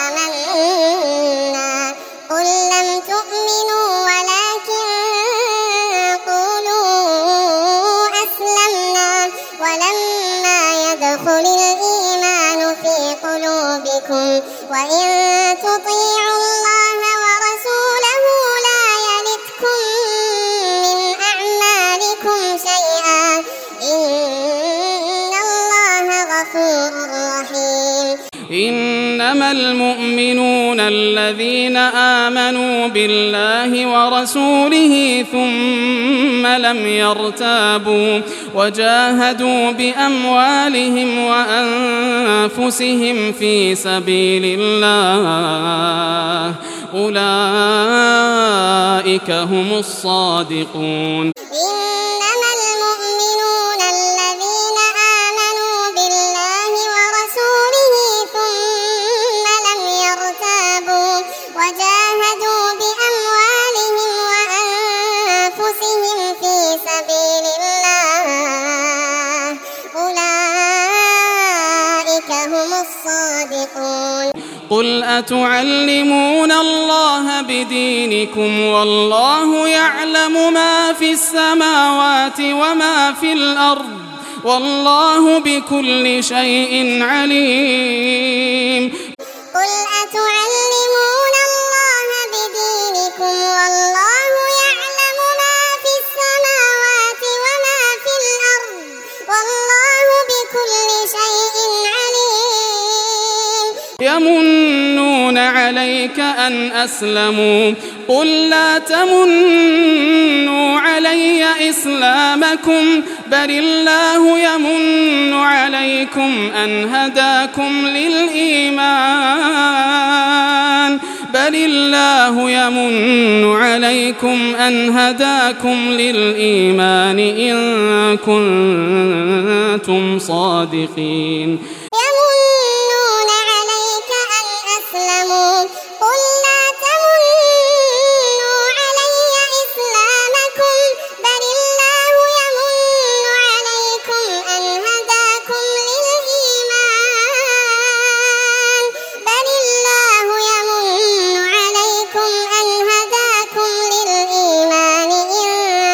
آمنا قل لم تؤمنوا ولكن قولوا أسلمنا ولما يدخل الإيمان في قلوبكم وإن تطيعوا الله ورسوله لا يلتكم من أعمالكم شيئا إن الله غفور رحيم. إنما المؤمنون الذين آمنوا بالله ورسوله ثم لم يرتابوا وجاهدوا بأموالهم وأنفسهم في سبيل الله أولئك هم الصادقون. إنما المؤمنون الذين آمنوا بالله ورسوله ثم لم يرتابوا وجاهدوا بأموالهم وأنفسهم في سبيل الله أولئك هم الصادقون. قل أتعلمون الله بدينكم والله يعلم ما في السماوات وما في الأرض والله بكل شيء عليم. قل أتعلمون الله بدينكم والله يعلم ما في السماوات وما في الأرض والله بكل شيء عليم. يمنون عليك أن أسلموا قل لا تمنوا علي إسلامكم بل الله يمن عليكم أن هداكم للإيمان بل الله يمن عليكم أن هداكم للإيمان إن كنتم صادقين. يمنون عليك أن أسلموا قل لا تمنوا علي إسلامكم بل الله يمن عليكم أن هداكم للإيمان بل الله يمن عليكم أن هداكم للإيمان إن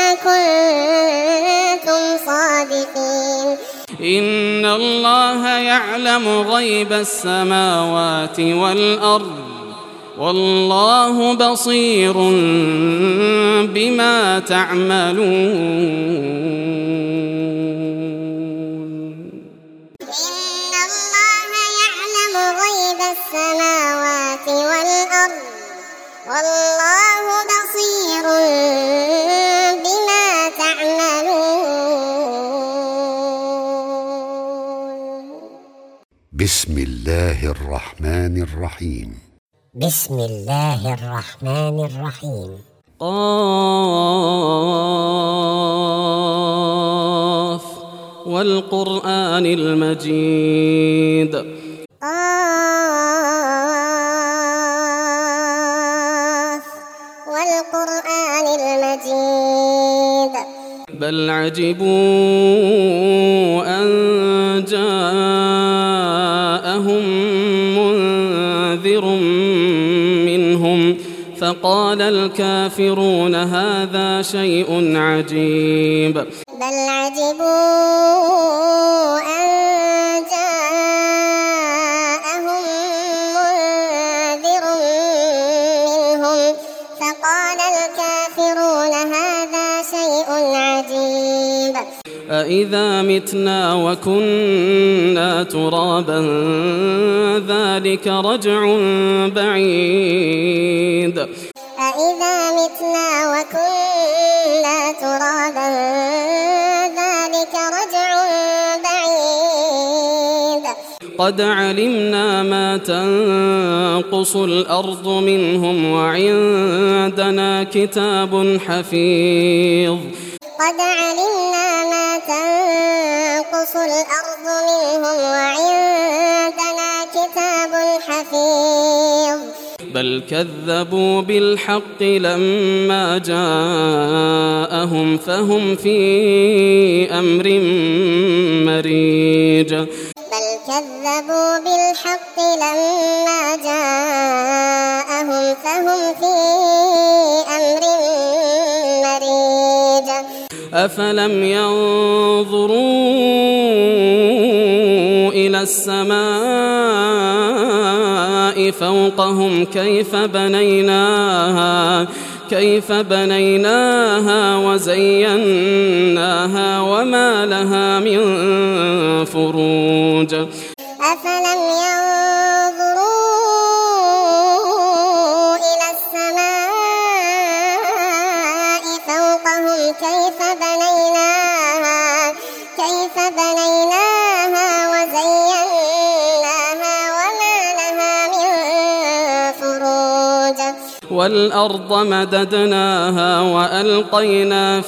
كنتم صادقين. إن الله يعلم غيب السماوات والأرض والله بصير بما تعملون. إن الله يعلم غيب السماوات والأرض والله بصير بسم الله الرحمن الرحيم. بسم الله الرحمن الرحيم. قاف والقرآن المجيد. قاف والقرآن المجيد. بل عجبوا أن جاءهم منذر منهم فقال الكافرون هذا شيء عجيب. بل عجبوا أن جاءهم منذر منهم فقال الكافرون هذا شيء عجيب. أإذا متنا وكنا ترابا ذلك رجع بعيد. أإذا متنا وكنا ترابا ذلك رجع بعيد. قد علمنا ما تنقص الأرض منهم وعندنا كتاب حفيظ. قد علمنا ما تنقص الأرض منهم وعندنا كتاب حفيظ. بل كذبوا بالحق لما جاءهم فهم في أمر مريج. بل كذبوا بالحق لما جاءهم فهم في أمر مريج. أفلم ينظروا إلى السماء فوقهم كيف بنيناها وزيناها وما لها من فروج. أفلم ينظروا إلى السماء فوقهم كيف بنيناها وزيناها وما لها من فروج. والأرض مددناها وألقينا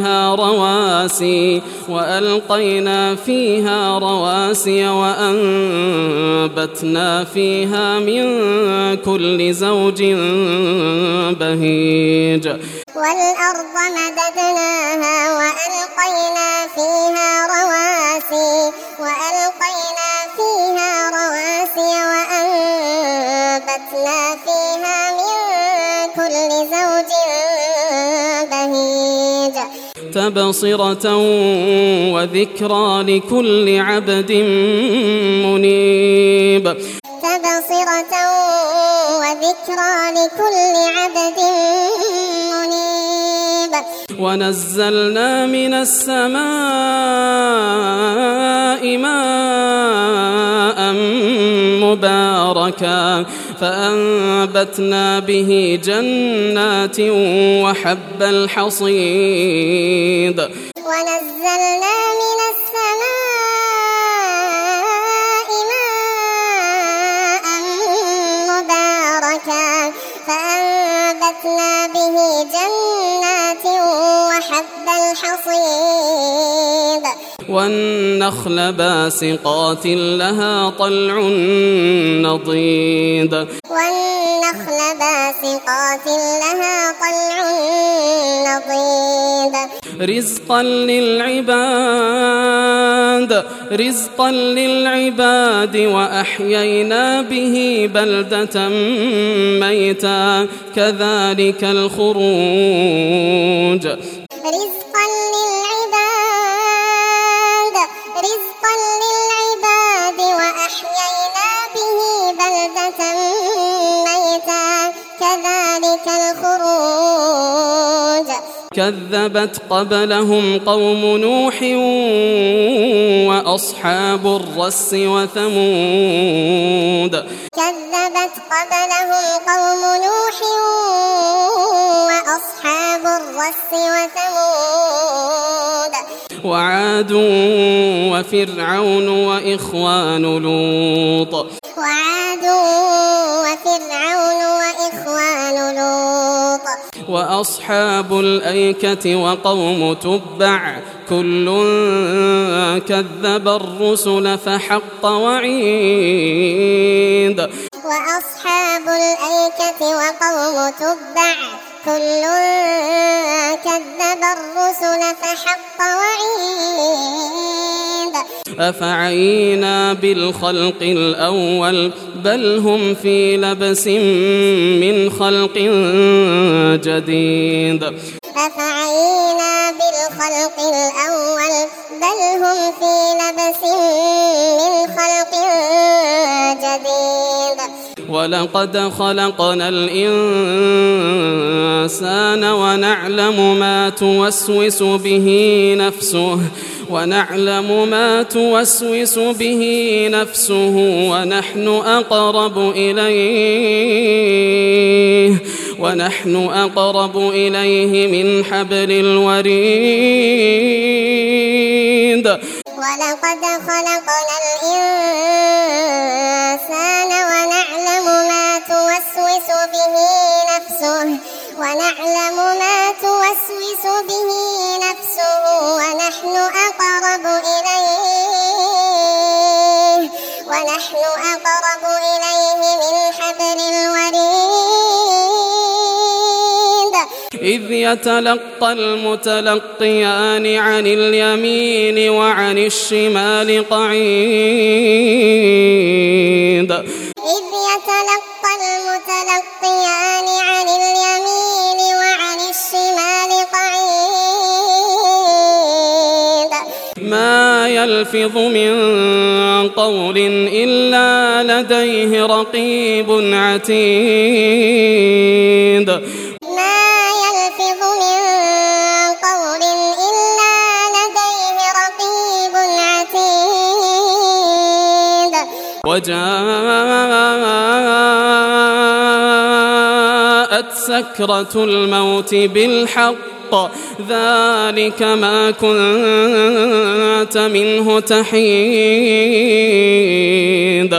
فيها رواسي وأنبتنا فيها من كل زوج بهيج. والأرض مددناها وألقينا فيها رواسي وأنبتنا فيها من كل زوج بهيج. تبصرة وذكرى لكل عبد منيب. تبصرة وذكرى لكل عبد منيب. ونزلنا من السماء ماء مباركا فأنبتنا به جنات وحب الحصيد. ونزلنا من السماء ماء مباركا فأنبتنا به جنات وحب الحصيد. والنخل باسقات لها طلع نضيد. والنخل باسقات لها طلع نضيد. رزقا للعباد وأحيينا به بلدة ميتا كذلك الخروج. رزقا للعباد وأحيينا به بلدة ميتا كذلك الخروج. كذبت قبلهم قوم نوح وأصحاب الرس وثمود. كذبت قبلهم قوم نوح وأصحاب الرس وثمود. وعاد وفرعون وإخوان لوط وعاد وفرعون وإخوان لوط وأصحاب الأيكة وقوم تبع كل كذب الرسل فحق وعيد وأصحاب الأيكة وقوم تبع كل كذب الرسل فحق وعيد أفعينا بالخلق الأول بل هم في لبس من خلق جديد أفعينا بالخلق الأول بل هم في لبس من خلق جديد ولقد خلقنا الإنسان ونعلم ما توسوس به نفسه ونحن أقرب إليه من حبل الوريد ولقد خلقنا الإنسان ونعلم ما توسوس به نفسه ونحن أقرب إليه من حبل الوريد إذ يتلقى المتلقيان عن اليمين وعن الشمال قعيد إذ يتلقى المتلقيان عن اليمين وعن الشمال قعيد ما يلفظ من قول إلا لديه رقيب عتيد ما يلفظ من قول إلا لديه رقيب عتيد وجاءت سكرة الموت بالحق ذلك ما كنت منه تحيد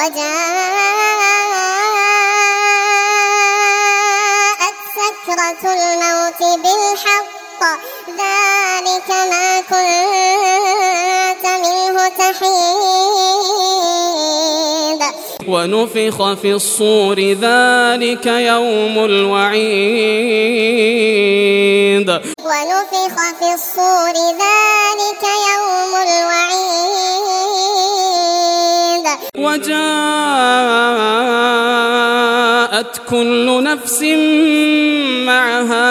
وجاءت سكرة الموت بالحق ذلك ما كنت منه تحيد ونفخ في الصور ذلك يوم الوعيد ونفخ في الصور ذلك يوم الوعيد وجاءت كل نفس معها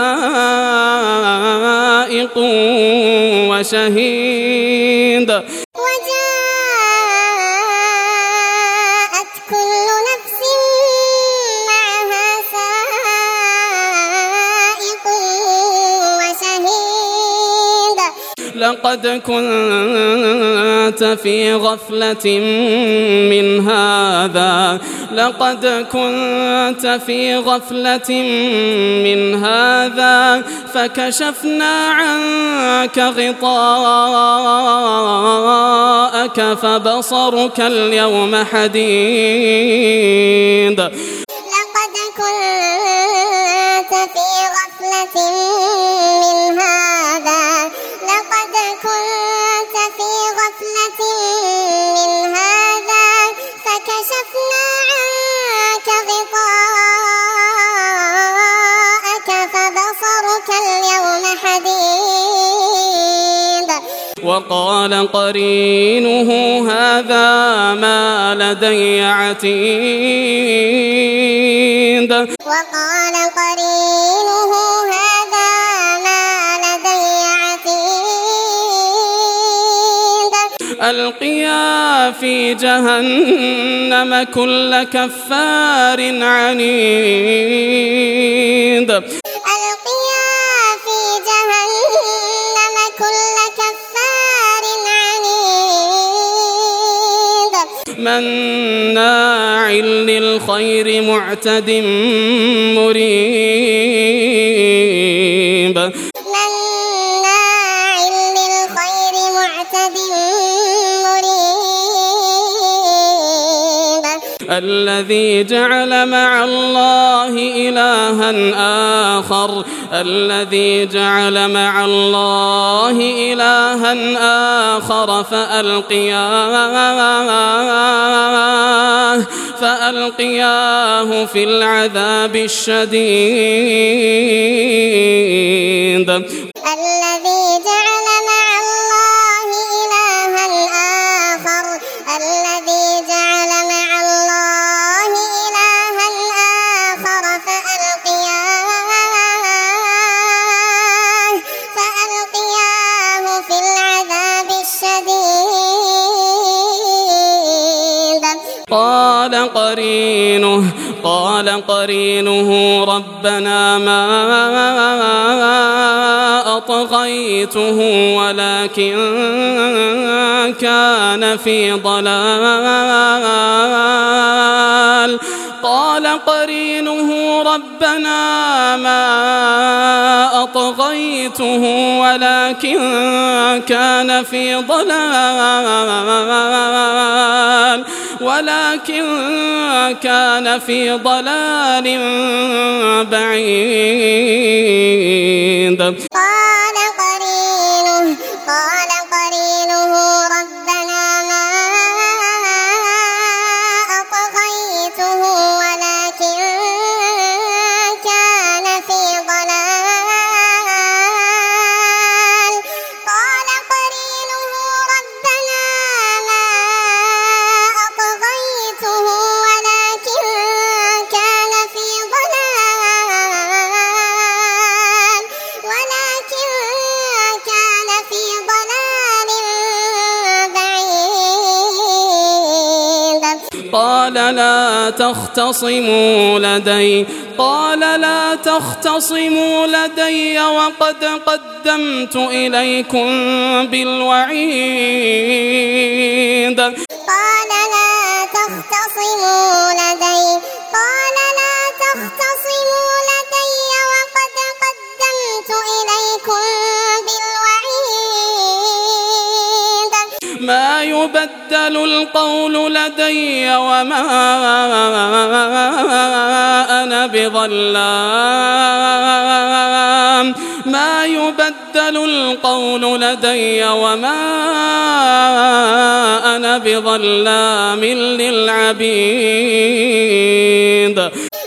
سائق وشهيد وجاءت كل نفس معها سائق وشهيد لقد كنت في غفلة من هذا فكشفنا عنك غطاءك فبصرك اليوم حديد لقد كنت في غفلة من هذا فكشفنا عنك غطاءك فبصرك اليوم حديد وقال قرينه هذا ما لدي عتيد وقال قرينه هذا ما لدي عتيد ألقيا في جهنم كل كفار عنيد ألقيا في جهنم كل كفار عنيد مناع للخير معتد مريب مناع للخير الذي جعل مع الله إلها آخر فألقياه في العذاب الشديد. الذي جعل مع الله إلها آخر فألقياه في العذاب الشديد. قال قرينه ربنا ما أطغيته ولكن كان في ضلال. قال قرينه ربنا ما أطغيته ولكن كان في ضلال بعيد. قال قرينه ربنا ما أطغيته ولكن كان في ضلال. قال قرينه ربنا ما أطغيته ولكن كان في ضلال بعيد. قال لا تختصموا لدي وقد قدمت إليكم بالوعيد. قال لا تختصموا لدي وقد قدمت إليكم بالوعيد. ما يبدل القول لدي وما أنا بظلام للعبيد.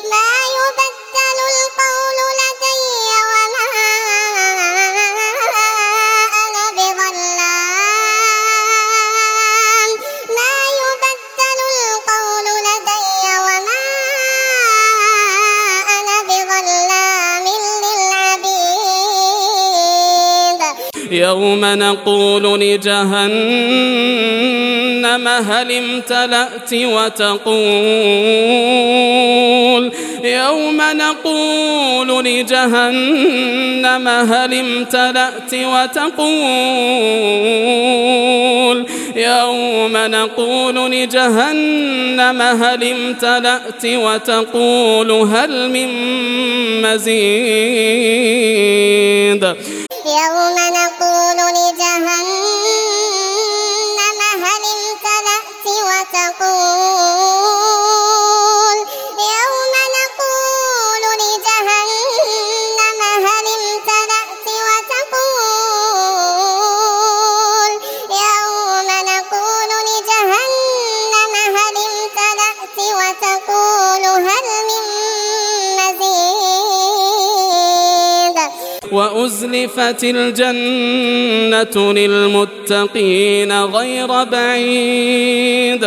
يوم نقول لجهنم هل امتلأت وتقول هل من مزيد. يوم نقول لجهنم هل امتلأت وتقول هل من مزيد. وأزلفت الجنة للمتقين غير بعيد.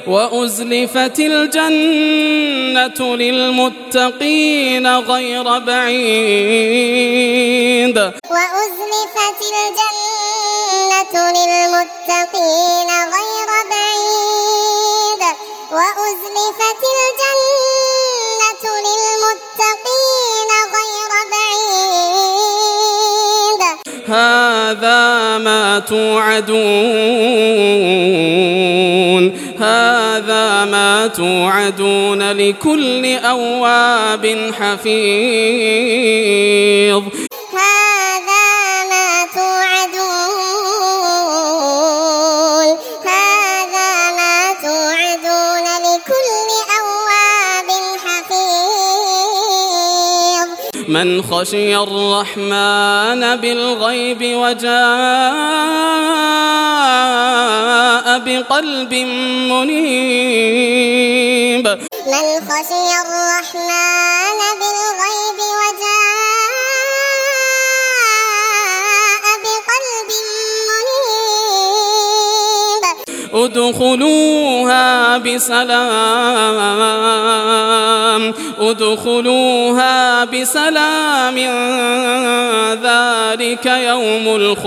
هذا ما توعدون لكل أواب حفيظ. هذا ما توعدون لكل من خشي الرحمن بالغيب وجاء بقلب منيب من خشي الرحمن بالغيب وجاء بقلب منيب ادخلوها بسلام ذلك يوم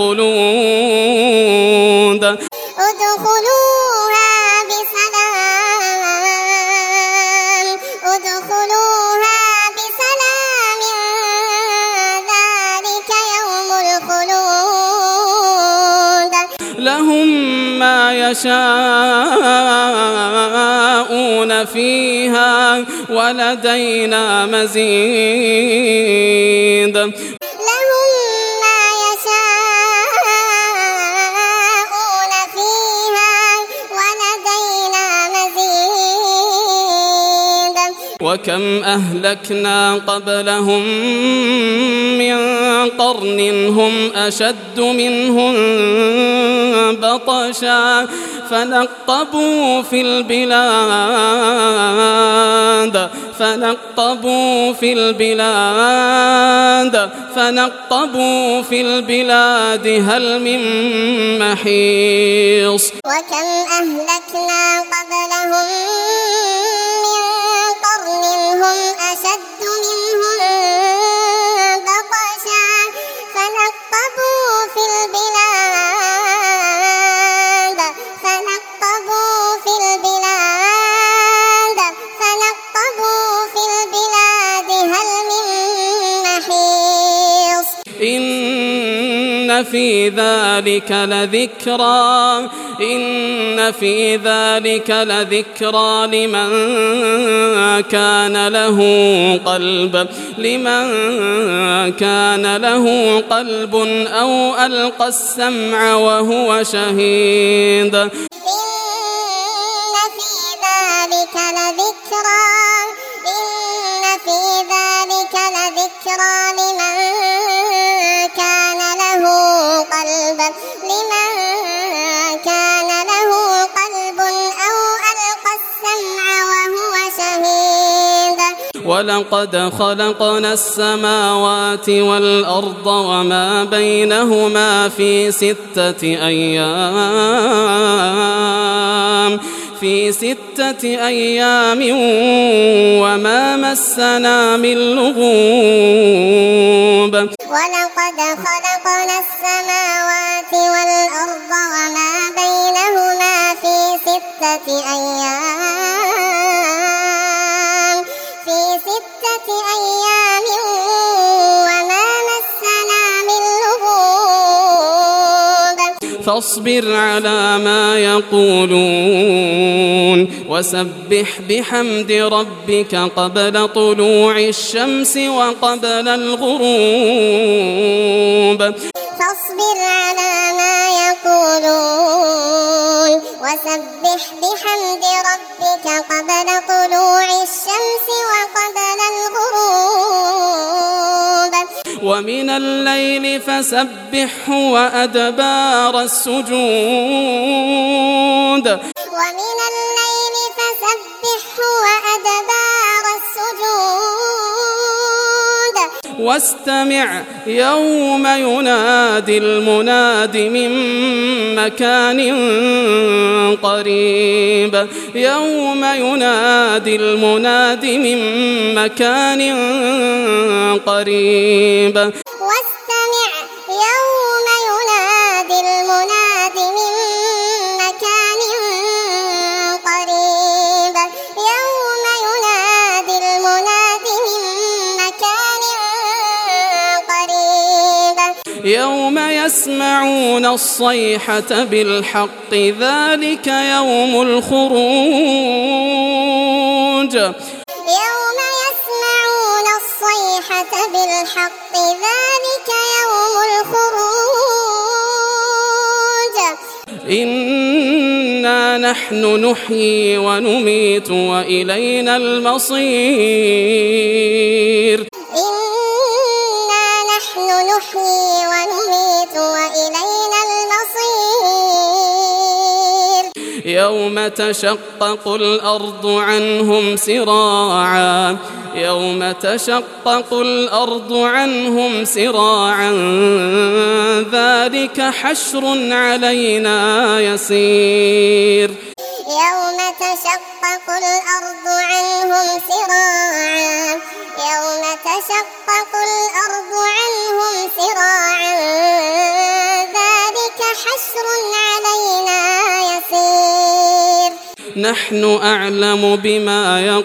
الخلود ادخلوها بسلام ذلك يوم الخلود لهم ما يشاءون فيها ولدينا مزيد لهم ما يشاءون فيها ولدينا مزيد وكم أهلكنا قبلهم من قرن هم أشد منهم بطشا فنقبوا في البلاد هل من محيص وكم أهلكنا قبلهم من قرن هم أشد منهم بطشا فنقبوا في البلاد هل من محيص إن في ذلك لذكرى لمن كان له قلب أو ألقى السمع وهو شهيد إن في ذلك لذكرى لمن كان له قلب أو ألقى السمع وهو شهيد ولقد خلقنا السماوات والأرض وما بينهما في 6 أيام وما مسنا من لغوب ولقد خلقنا السماوات والأرض وما بينهما في 6 أيام وما مسنا من لغوب فاصبر على ما يقولون وسبح بحمد ربك قبل طلوع الشمس وقبل الغروب فاصبر على ما يقولون وسبح بحمد ربك قبل طلوع الشمس وقبل الغروب ومن الليل فسبحه وأدبار السجود واستمع يوم ينادي المناد من مكان قريب واستمع يوم ينادي المناد من مكان قريب يوم يسمعون الصيحة بالحق ذلك يوم الخروج يوم يسمعون الصيحة بالحق ذلك يوم الخروج إنا نحن نحيي ونميت وإلينا المصير إنا نحيي ونميت وإلينا المصير يوم تشقق الأرض عنهم سراعا يوم تشقق الأرض عنهم سراعا ذلك حشر علينا يسير يوم تشقق الأرض عنهم سراعا يوم تشقق الأرض عنهم سراعا ذلك حشر علينا يسير نحن أعلم بما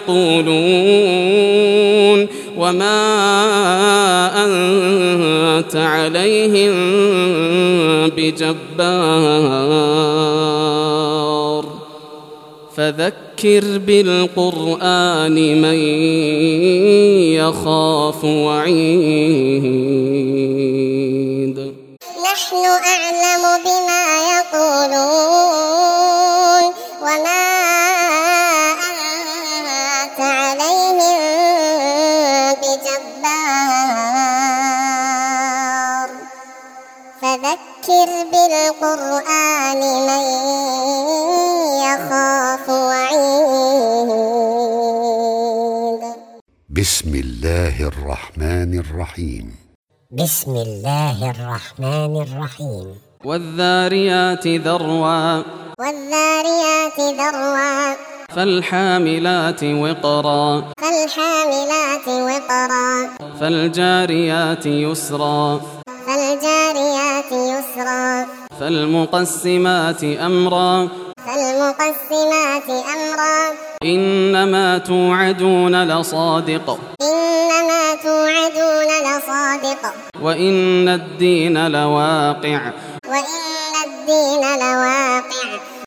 يقولون وما أنت عليهم بجبار فذكر بالقرآن من يخاف وعيد نحن أعلم بما يقولون وما أنت عليهم بجبار فذكر بالقرآن من يخاف وعيد بسم الله الرحمن الرحيم بسم الله الرحمن الرحيم والذاريات ذروا والذاريات ذروا فالحاملات وقرا فالحاملات وقرا فالجاريات يسرا فالجاريات يسرا فالمقسمات أمرا فالمقسمات أمرا إنما توعدون لصادق إنما توعدون لصادق وإن الدين لواقع وإن الدين لواقع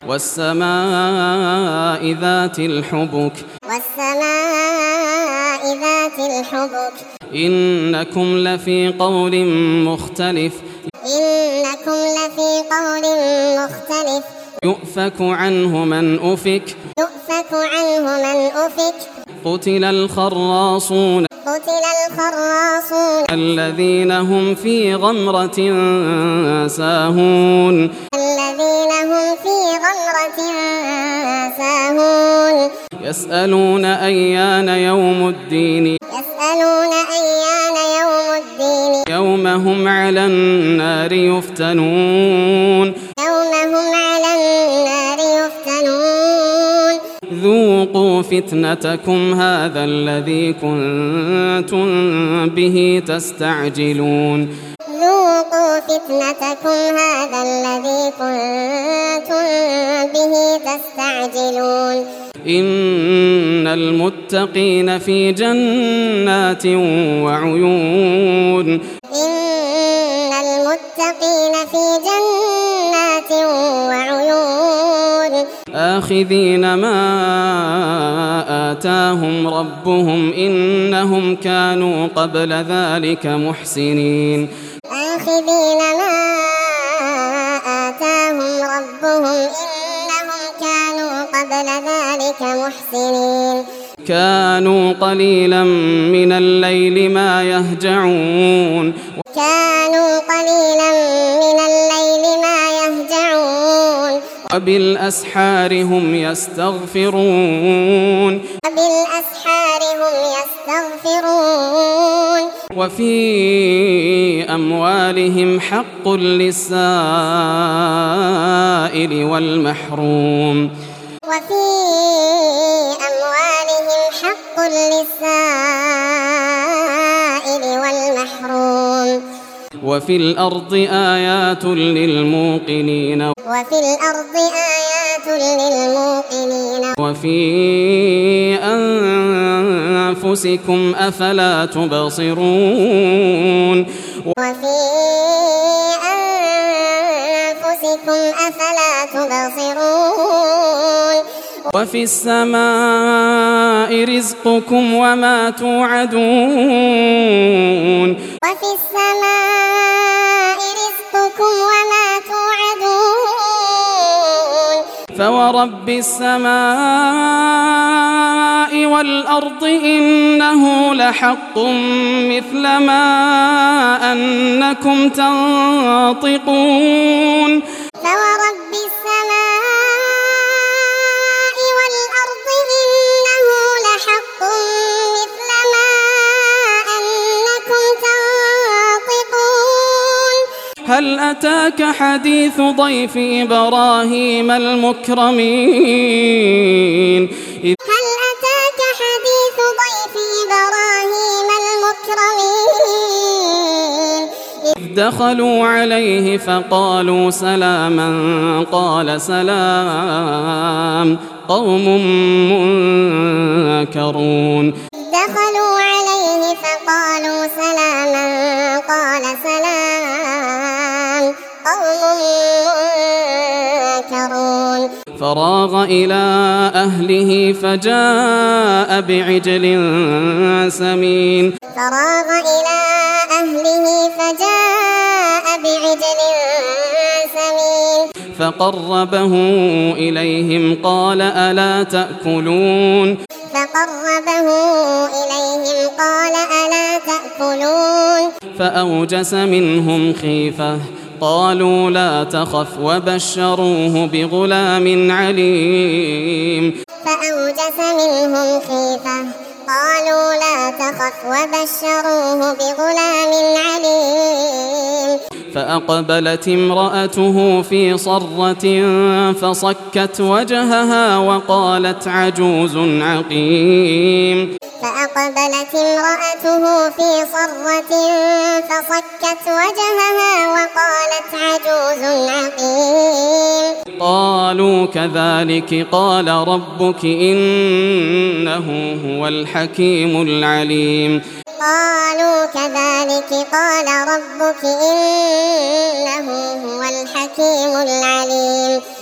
والسماء ذات الحبك والسماء ذات الحبك إنكم لفي قول مختلف إنكم لفي قول مختلف يؤفك عنه من أفك يؤفك عنه من أفك قتل الخراصون قتل الخراصون الذين هم في غمرة ساهون الذين هم في غمرة ساهون يسألون أيان يوم الدين يسألون أيان يوم الدين يوم هم على النار يفتنون يوم هم على النار يفتنون ذوقوا فتنتكم هذا الذي كنتم به تستعجلون ذوقوا فتنتكم هذا الذي كنتم به تستعجلون إن المتقين في جنات وعيون إن المتقين في جنات وعيون آخذين ما آتاهم ربهم إنهم كانوا قبل ذلك محسنين آخذين ما آتاهم ربهم إنهم كانوا قبل ذلك محسنين كانوا قليلا من الليل ما يهجعون كانوا قليلا من الليل ما يهجعون وبالأسحار هم يستغفرون وبالأسحار هم يستغفرون وفي أموالهم حق للسائل والمحروم وفي أموالهم حق للسائل والمحروم وفي الأرض آيات للموقنين وفي الأرض آيات للموقنين وفي أنفسكم أفلا تبصرون وفي أنفسكم أفلا تبصرون وفي السماء رزقكم وما توعدون وفي السماء رزقكم وما توعدون فورب السماء والأرض إنه لحق مثل ما أنكم لعلكم تنطقون فورب السماء والأرض إنه لحق مثل ما أنكم تنطقون هل أتاك حديث ضيف إبراهيم المكرمين هل أتاك حديث ضيف إبراهيم المكرمين إذ دخلوا عليه فقالوا سلاما قال سلام قوم منكرون دخلوا عليه فقالوا سلاما قال سلام قوم منكرون فراغ إلى أهله فجاء بعجل سمين فراغ إلى أهله فجاء بعجل سمين فقربه إليهم قال ألا تأكلون فقربه إليهم قال ألا تأكلون فأوجس منهم خيفة قالوا لا تخف وبشروه بغلام عليم فأوجس منهم خيفة قالوا لا تخف وبشروه بغلام عليم فأقبلت امرأته في صرة فصكت وجهها وقالت عجوز عقيم فأقبلت امرأته في صرة فصكت وجهها وقالت عجوز عقيم قالوا كذلك قال ربك إنه هو الحكيم العليم قالوا كذلك قال ربك إنه هو الحكيم العليم